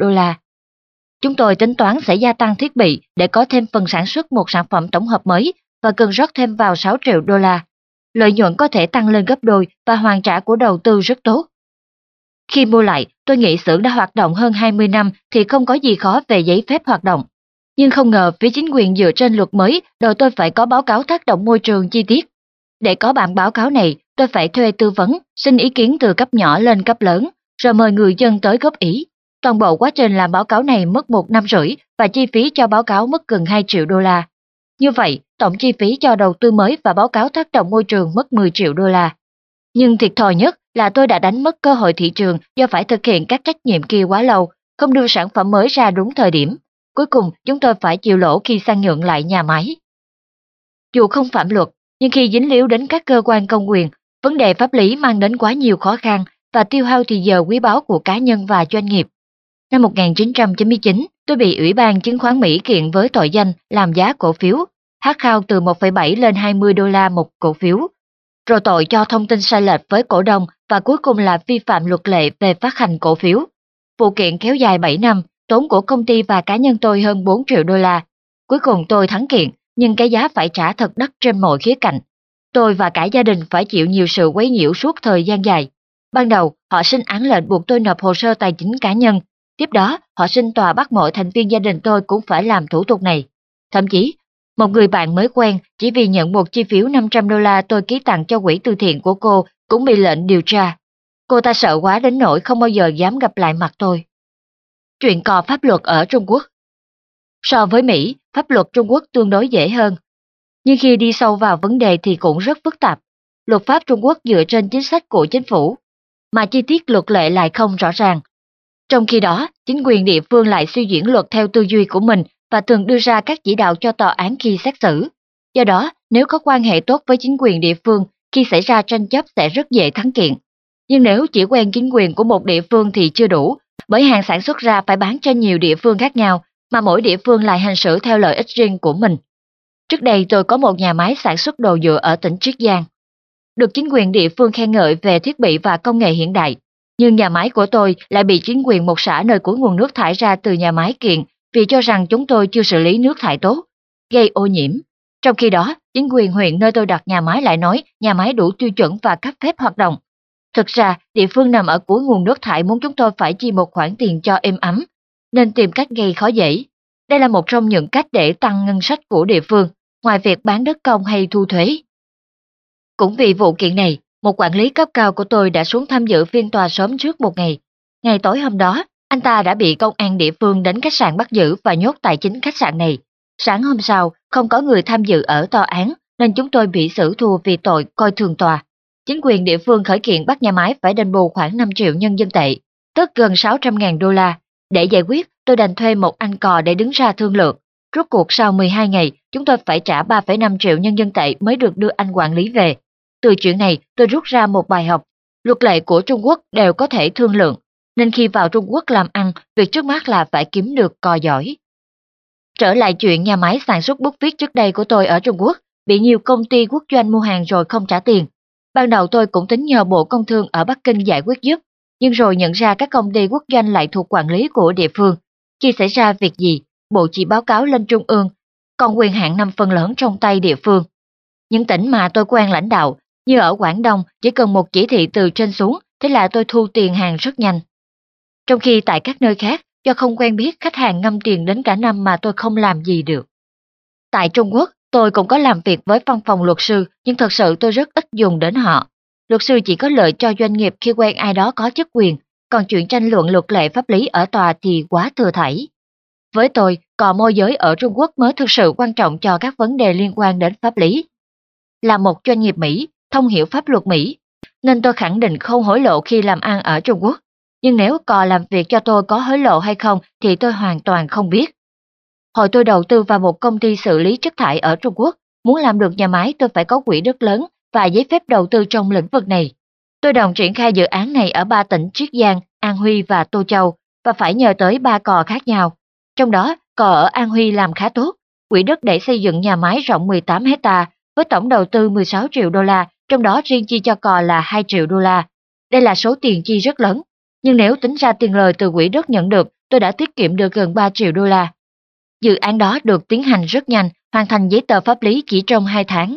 Chúng tôi tính toán sẽ gia tăng thiết bị để có thêm phần sản xuất một sản phẩm tổng hợp mới và cần rót thêm vào $6 triệu. Lợi nhuận có thể tăng lên gấp đôi và hoàn trả của đầu tư rất tốt. Khi mua lại, tôi nghĩ xưởng đã hoạt động hơn 20 năm thì không có gì khó về giấy phép hoạt động. Nhưng không ngờ phía chính quyền dựa trên luật mới đòi tôi phải có báo cáo tác động môi trường chi tiết. Để có bản báo cáo này, tôi phải thuê tư vấn, xin ý kiến từ cấp nhỏ lên cấp lớn, rồi mời người dân tới góp ý. Toàn bộ quá trình làm báo cáo này mất 1 năm rưỡi và chi phí cho báo cáo mất gần $2 triệu. Như vậy, tổng chi phí cho đầu tư mới và báo cáo tác động môi trường mất $10 triệu. Nhưng thiệt thòi nhất là tôi đã đánh mất cơ hội thị trường do phải thực hiện các trách nhiệm kia quá lâu, không đưa sản phẩm mới ra đúng thời điểm. Cuối cùng, chúng tôi phải chịu lỗ khi sang nhượng lại nhà máy. Dù không phạm luật, nhưng khi dính líu đến các cơ quan công quyền, vấn đề pháp lý mang đến quá nhiều khó khăn và tiêu hao thì giờ quý báu của cá nhân và doanh nghiệp. Năm 1999, tôi bị Ủy ban chứng khoán Mỹ kiện với tội danh làm giá cổ phiếu, hắc khao từ 1,7 lên $20 một cổ phiếu, rồi tội cho thông tin sai lệch với cổ đông và cuối cùng là vi phạm luật lệ về phát hành cổ phiếu. Vụ kiện kéo dài 7 năm, tốn của công ty và cá nhân tôi hơn $4 triệu. Cuối cùng tôi thắng kiện, nhưng cái giá phải trả thật đắt trên mọi khía cạnh. Tôi và cả gia đình phải chịu nhiều sự quấy nhiễu suốt thời gian dài. Ban đầu, họ xin án lệnh buộc tôi nộp hồ sơ tài chính cá nhân. Tiếp đó, họ xin tòa bắt mọi thành viên gia đình tôi cũng phải làm thủ tục này. Thậm chí, một người bạn mới quen chỉ vì nhận một chi phiếu $500 tôi ký tặng cho quỹ từ thiện của cô cũng bị lệnh điều tra. Cô ta sợ quá đến nỗi không bao giờ dám gặp lại mặt tôi. Chuyện cò pháp luật ở Trung Quốc. So với Mỹ, pháp luật Trung Quốc tương đối dễ hơn. Nhưng khi đi sâu vào vấn đề thì cũng rất phức tạp. Luật pháp Trung Quốc dựa trên chính sách của chính phủ, mà chi tiết luật lệ lại không rõ ràng. Trong khi đó, chính quyền địa phương lại suy diễn luật theo tư duy của mình và thường đưa ra các chỉ đạo cho tòa án khi xét xử. Do đó, nếu có quan hệ tốt với chính quyền địa phương, khi xảy ra tranh chấp sẽ rất dễ thắng kiện. Nhưng nếu chỉ quen chính quyền của một địa phương thì chưa đủ, bởi hàng sản xuất ra phải bán trên nhiều địa phương khác nhau, mà mỗi địa phương lại hành xử theo lợi ích riêng của mình. Trước đây tôi có một nhà máy sản xuất đồ nhựa ở tỉnh Chiết Giang. Được chính quyền địa phương khen ngợi về thiết bị và công nghệ hiện đại. Nhưng nhà máy của tôi lại bị chính quyền một xã nơi cuối nguồn nước thải ra từ nhà máy kiện vì cho rằng chúng tôi chưa xử lý nước thải tốt, gây ô nhiễm. Trong khi đó, chính quyền huyện nơi tôi đặt nhà máy lại nói nhà máy đủ tiêu chuẩn và cấp phép hoạt động. Thực ra, địa phương nằm ở cuối nguồn nước thải muốn chúng tôi phải chi một khoản tiền cho êm ấm, nên tìm cách gây khó dễ. Đây là một trong những cách để tăng ngân sách của địa phương, ngoài việc bán đất công hay thu thuế. Cũng vì vụ kiện này, một quản lý cấp cao của tôi đã xuống tham dự phiên tòa sớm trước một ngày. Ngày tối hôm đó, anh ta đã bị công an địa phương đến khách sạn bắt giữ và nhốt tại chính khách sạn này. Sáng hôm sau, không có người tham dự ở tòa án, nên chúng tôi bị xử thua vì tội coi thường tòa. Chính quyền địa phương khởi kiện bắt nhà máy phải đền bù khoảng 5 triệu nhân dân tệ, tức gần $600.000. Để giải quyết, tôi đành thuê một anh cò để đứng ra thương lượng. Rốt cuộc sau 12 ngày, chúng tôi phải trả 3,5 triệu nhân dân tệ mới được đưa anh quản lý về. Từ chuyện này, tôi rút ra một bài học. Luật lệ của Trung Quốc đều có thể thương lượng, nên khi vào Trung Quốc làm ăn, việc trước mắt là phải kiếm được cò giỏi. Trở lại chuyện nhà máy sản xuất bút viết trước đây của tôi ở Trung Quốc, bị nhiều công ty quốc doanh mua hàng rồi không trả tiền. Ban đầu tôi cũng tính nhờ Bộ Công Thương ở Bắc Kinh giải quyết giúp, nhưng rồi nhận ra các công ty quốc doanh lại thuộc quản lý của địa phương. Khi xảy ra việc gì, Bộ chỉ báo cáo lên Trung ương, còn quyền hạn nằm phần lớn trong tay địa phương. Những tỉnh mà tôi quen lãnh đạo, như ở Quảng Đông, chỉ cần một chỉ thị từ trên xuống, thế là tôi thu tiền hàng rất nhanh. Trong khi tại các nơi khác, do không quen biết, khách hàng ngâm tiền đến cả năm mà tôi không làm gì được. Tại Trung Quốc, tôi cũng có làm việc với văn phòng luật sư, nhưng thật sự tôi rất ít dùng đến họ. Luật sư chỉ có lợi cho doanh nghiệp khi quen ai đó có chức quyền, còn chuyện tranh luận luật lệ pháp lý ở tòa thì quá thừa thảy. Với tôi, cò môi giới ở Trung Quốc mới thực sự quan trọng cho các vấn đề liên quan đến pháp lý. Là một doanh nghiệp Mỹ, thông hiểu pháp luật Mỹ, nên tôi khẳng định không hối lộ khi làm ăn ở Trung Quốc. Nhưng nếu cò làm việc cho tôi có hối lộ hay không thì tôi hoàn toàn không biết. Hồi tôi đầu tư vào một công ty xử lý chất thải ở Trung Quốc, muốn làm được nhà máy tôi phải có quỹ đất lớn và giấy phép đầu tư trong lĩnh vực này. Tôi đồng triển khai dự án này ở 3 tỉnh Chiết Giang, An Huy và Tô Châu và phải nhờ tới 3 cò khác nhau. Trong đó, cò ở An Huy làm khá tốt, quỹ đất để xây dựng nhà máy rộng 18 hectare với tổng đầu tư 16 triệu đô la, trong đó riêng chi cho cò là 2 triệu đô la. Đây là số tiền chi rất lớn, nhưng nếu tính ra tiền lời từ quỹ đất nhận được, tôi đã tiết kiệm được gần 3 triệu đô la. Dự án đó được tiến hành rất nhanh, hoàn thành giấy tờ pháp lý chỉ trong 2 tháng.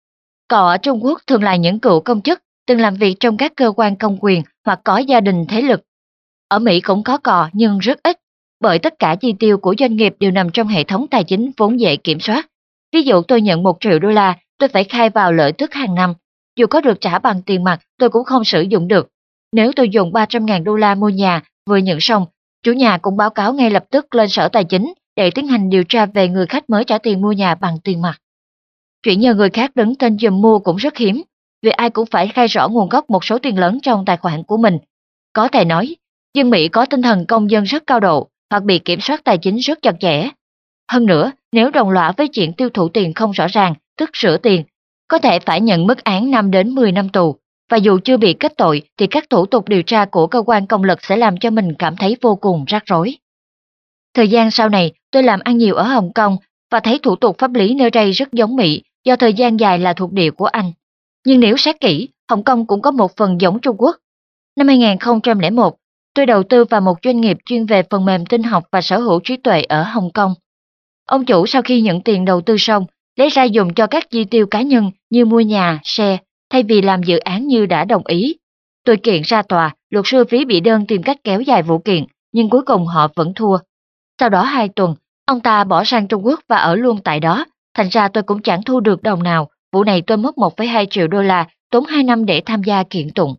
Cò ở Trung Quốc thường là những cựu công chức, từng làm việc trong các cơ quan công quyền hoặc có gia đình thế lực. Ở Mỹ cũng có cò nhưng rất ít, bởi tất cả chi tiêu của doanh nghiệp đều nằm trong hệ thống tài chính vốn dễ kiểm soát. Ví dụ tôi nhận 1 triệu đô la, tôi phải khai vào lợi tức hàng năm. Dù có được trả bằng tiền mặt, tôi cũng không sử dụng được. Nếu tôi dùng 300.000 đô la mua nhà, vừa nhận xong, chủ nhà cũng báo cáo ngay lập tức lên Sở Tài chính để tiến hành điều tra về người khách mới trả tiền mua nhà bằng tiền mặt. Chuyện nhờ người khác đứng tên giùm mua cũng rất hiếm, vì ai cũng phải khai rõ nguồn gốc một số tiền lớn trong tài khoản của mình. Có thể nói, dân Mỹ có tinh thần công dân rất cao độ, hoặc bị kiểm soát tài chính rất chặt chẽ. Hơn nữa, nếu đồng lõa với chuyện tiêu thụ tiền không rõ ràng, tức rửa tiền, có thể phải nhận mức án 5 đến 10 năm tù, và dù chưa bị kết tội thì các thủ tục điều tra của cơ quan công lực sẽ làm cho mình cảm thấy vô cùng rắc rối. Thời gian sau này, tôi làm ăn nhiều ở Hồng Kông và thấy thủ tục pháp lý nơi đây rất giống Mỹ do thời gian dài là thuộc địa của Anh. Nhưng nếu xét kỹ, Hồng Kông cũng có một phần giống Trung Quốc. Năm 2001, tôi đầu tư vào một doanh nghiệp chuyên về phần mềm tin học và sở hữu trí tuệ ở Hồng Kông. Ông chủ sau khi nhận tiền đầu tư xong, lấy ra dùng cho các chi tiêu cá nhân như mua nhà, xe, thay vì làm dự án như đã đồng ý. Tôi kiện ra tòa, luật sư phí bị đơn tìm cách kéo dài vụ kiện, nhưng cuối cùng họ vẫn thua. Sau đó 2 tuần, ông ta bỏ sang Trung Quốc và ở luôn tại đó, thành ra tôi cũng chẳng thu được đồng nào. Vụ này tôi mất 1,2 triệu đô la, tốn 2 năm để tham gia kiện tụng.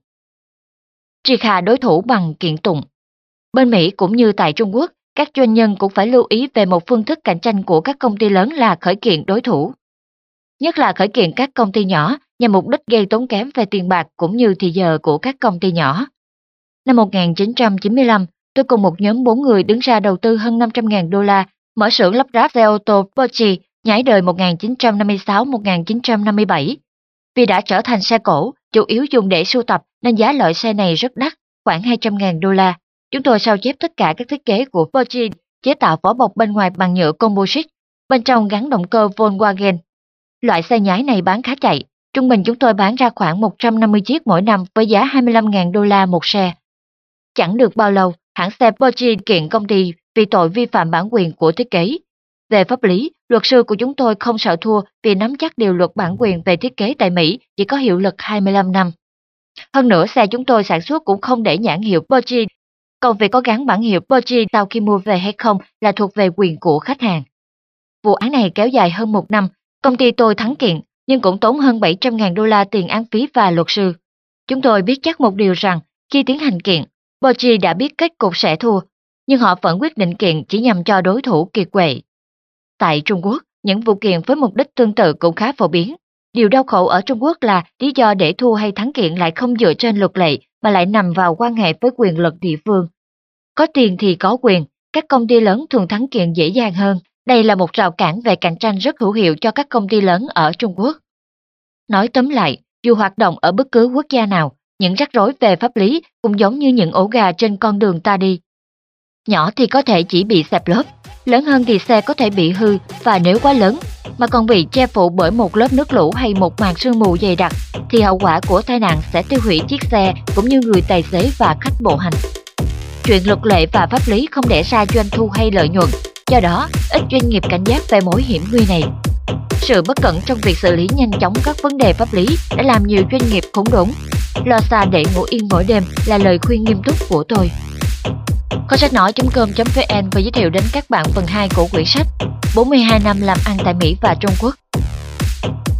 Triệt hạ đối thủ bằng kiện tụng. Bên Mỹ cũng như tại Trung Quốc, các doanh nhân cũng phải lưu ý về một phương thức cạnh tranh của các công ty lớn là khởi kiện đối thủ. Nhất là khởi kiện các công ty nhỏ nhằm mục đích gây tốn kém về tiền bạc cũng như thì giờ của các công ty nhỏ. Năm 1995, tôi cùng một nhóm 4 người đứng ra đầu tư hơn 500.000 đô la, mở xưởng lắp ráp xe ô tô Porsche nhái đời 1956-1957. Vì đã trở thành xe cổ, chủ yếu dùng để sưu tập nên giá loại xe này rất đắt, khoảng 200.000 đô la. Chúng tôi sao chép tất cả các thiết kế của Porsche, chế tạo vỏ bọc bên ngoài bằng nhựa composite, bên trong gắn động cơ Volkswagen. Loại xe nhái này bán khá chạy, trung bình chúng tôi bán ra khoảng 150 chiếc mỗi năm với giá 25.000 đô la một xe. Chẳng được bao lâu, hãng xe Porsche kiện công ty vì tội vi phạm bản quyền của thiết kế. Về pháp lý, luật sư của chúng tôi không sợ thua vì nắm chắc điều luật bản quyền về thiết kế tại Mỹ chỉ có hiệu lực 25 năm. Hơn nữa, xe chúng tôi sản xuất cũng không để nhãn hiệu Porsche, còn việc có gắn bản hiệu Porsche sau khi mua về hay không là thuộc về quyền của khách hàng. Vụ án này kéo dài hơn 1 năm, công ty tôi thắng kiện, nhưng cũng tốn hơn 700.000 đô la tiền án phí và luật sư. Chúng tôi biết chắc một điều rằng, khi tiến hành kiện, Porsche đã biết kết cục sẽ thua, nhưng họ vẫn quyết định kiện chỉ nhằm cho đối thủ kiệt quệ. Tại Trung Quốc, những vụ kiện với mục đích tương tự cũng khá phổ biến. Điều đau khổ ở Trung Quốc là lý do để thua hay thắng kiện lại không dựa trên luật lệ mà lại nằm vào quan hệ với quyền lực địa phương. Có tiền thì có quyền, các công ty lớn thường thắng kiện dễ dàng hơn. Đây là một rào cản về cạnh tranh rất hữu hiệu cho các công ty lớn ở Trung Quốc. Nói tóm lại, dù hoạt động ở bất cứ quốc gia nào, những rắc rối về pháp lý cũng giống như những ổ gà trên con đường ta đi. Nhỏ thì có thể chỉ bị xẹp lốp, Lớn hơn thì xe có thể bị hư, và nếu quá lớn mà còn bị che phủ bởi một lớp nước lũ hay một màn sương mù dày đặc thì hậu quả của tai nạn sẽ tiêu hủy chiếc xe cũng như người tài xế và khách bộ hành. Chuyện luật lệ và pháp lý không đẻ ra doanh thu hay lợi nhuận, do đó ít doanh nghiệp cảnh giác về mối hiểm nguy này. Sự bất cẩn trong việc xử lý nhanh chóng các vấn đề pháp lý đã làm nhiều doanh nghiệp khốn đốn. Lo xa để ngủ yên mỗi đêm là lời khuyên nghiêm túc của tôi. Kho sách nói.com.vn vừa giới thiệu đến các bạn phần 2 của quyển sách 42 năm làm ăn tại Mỹ và Trung Quốc.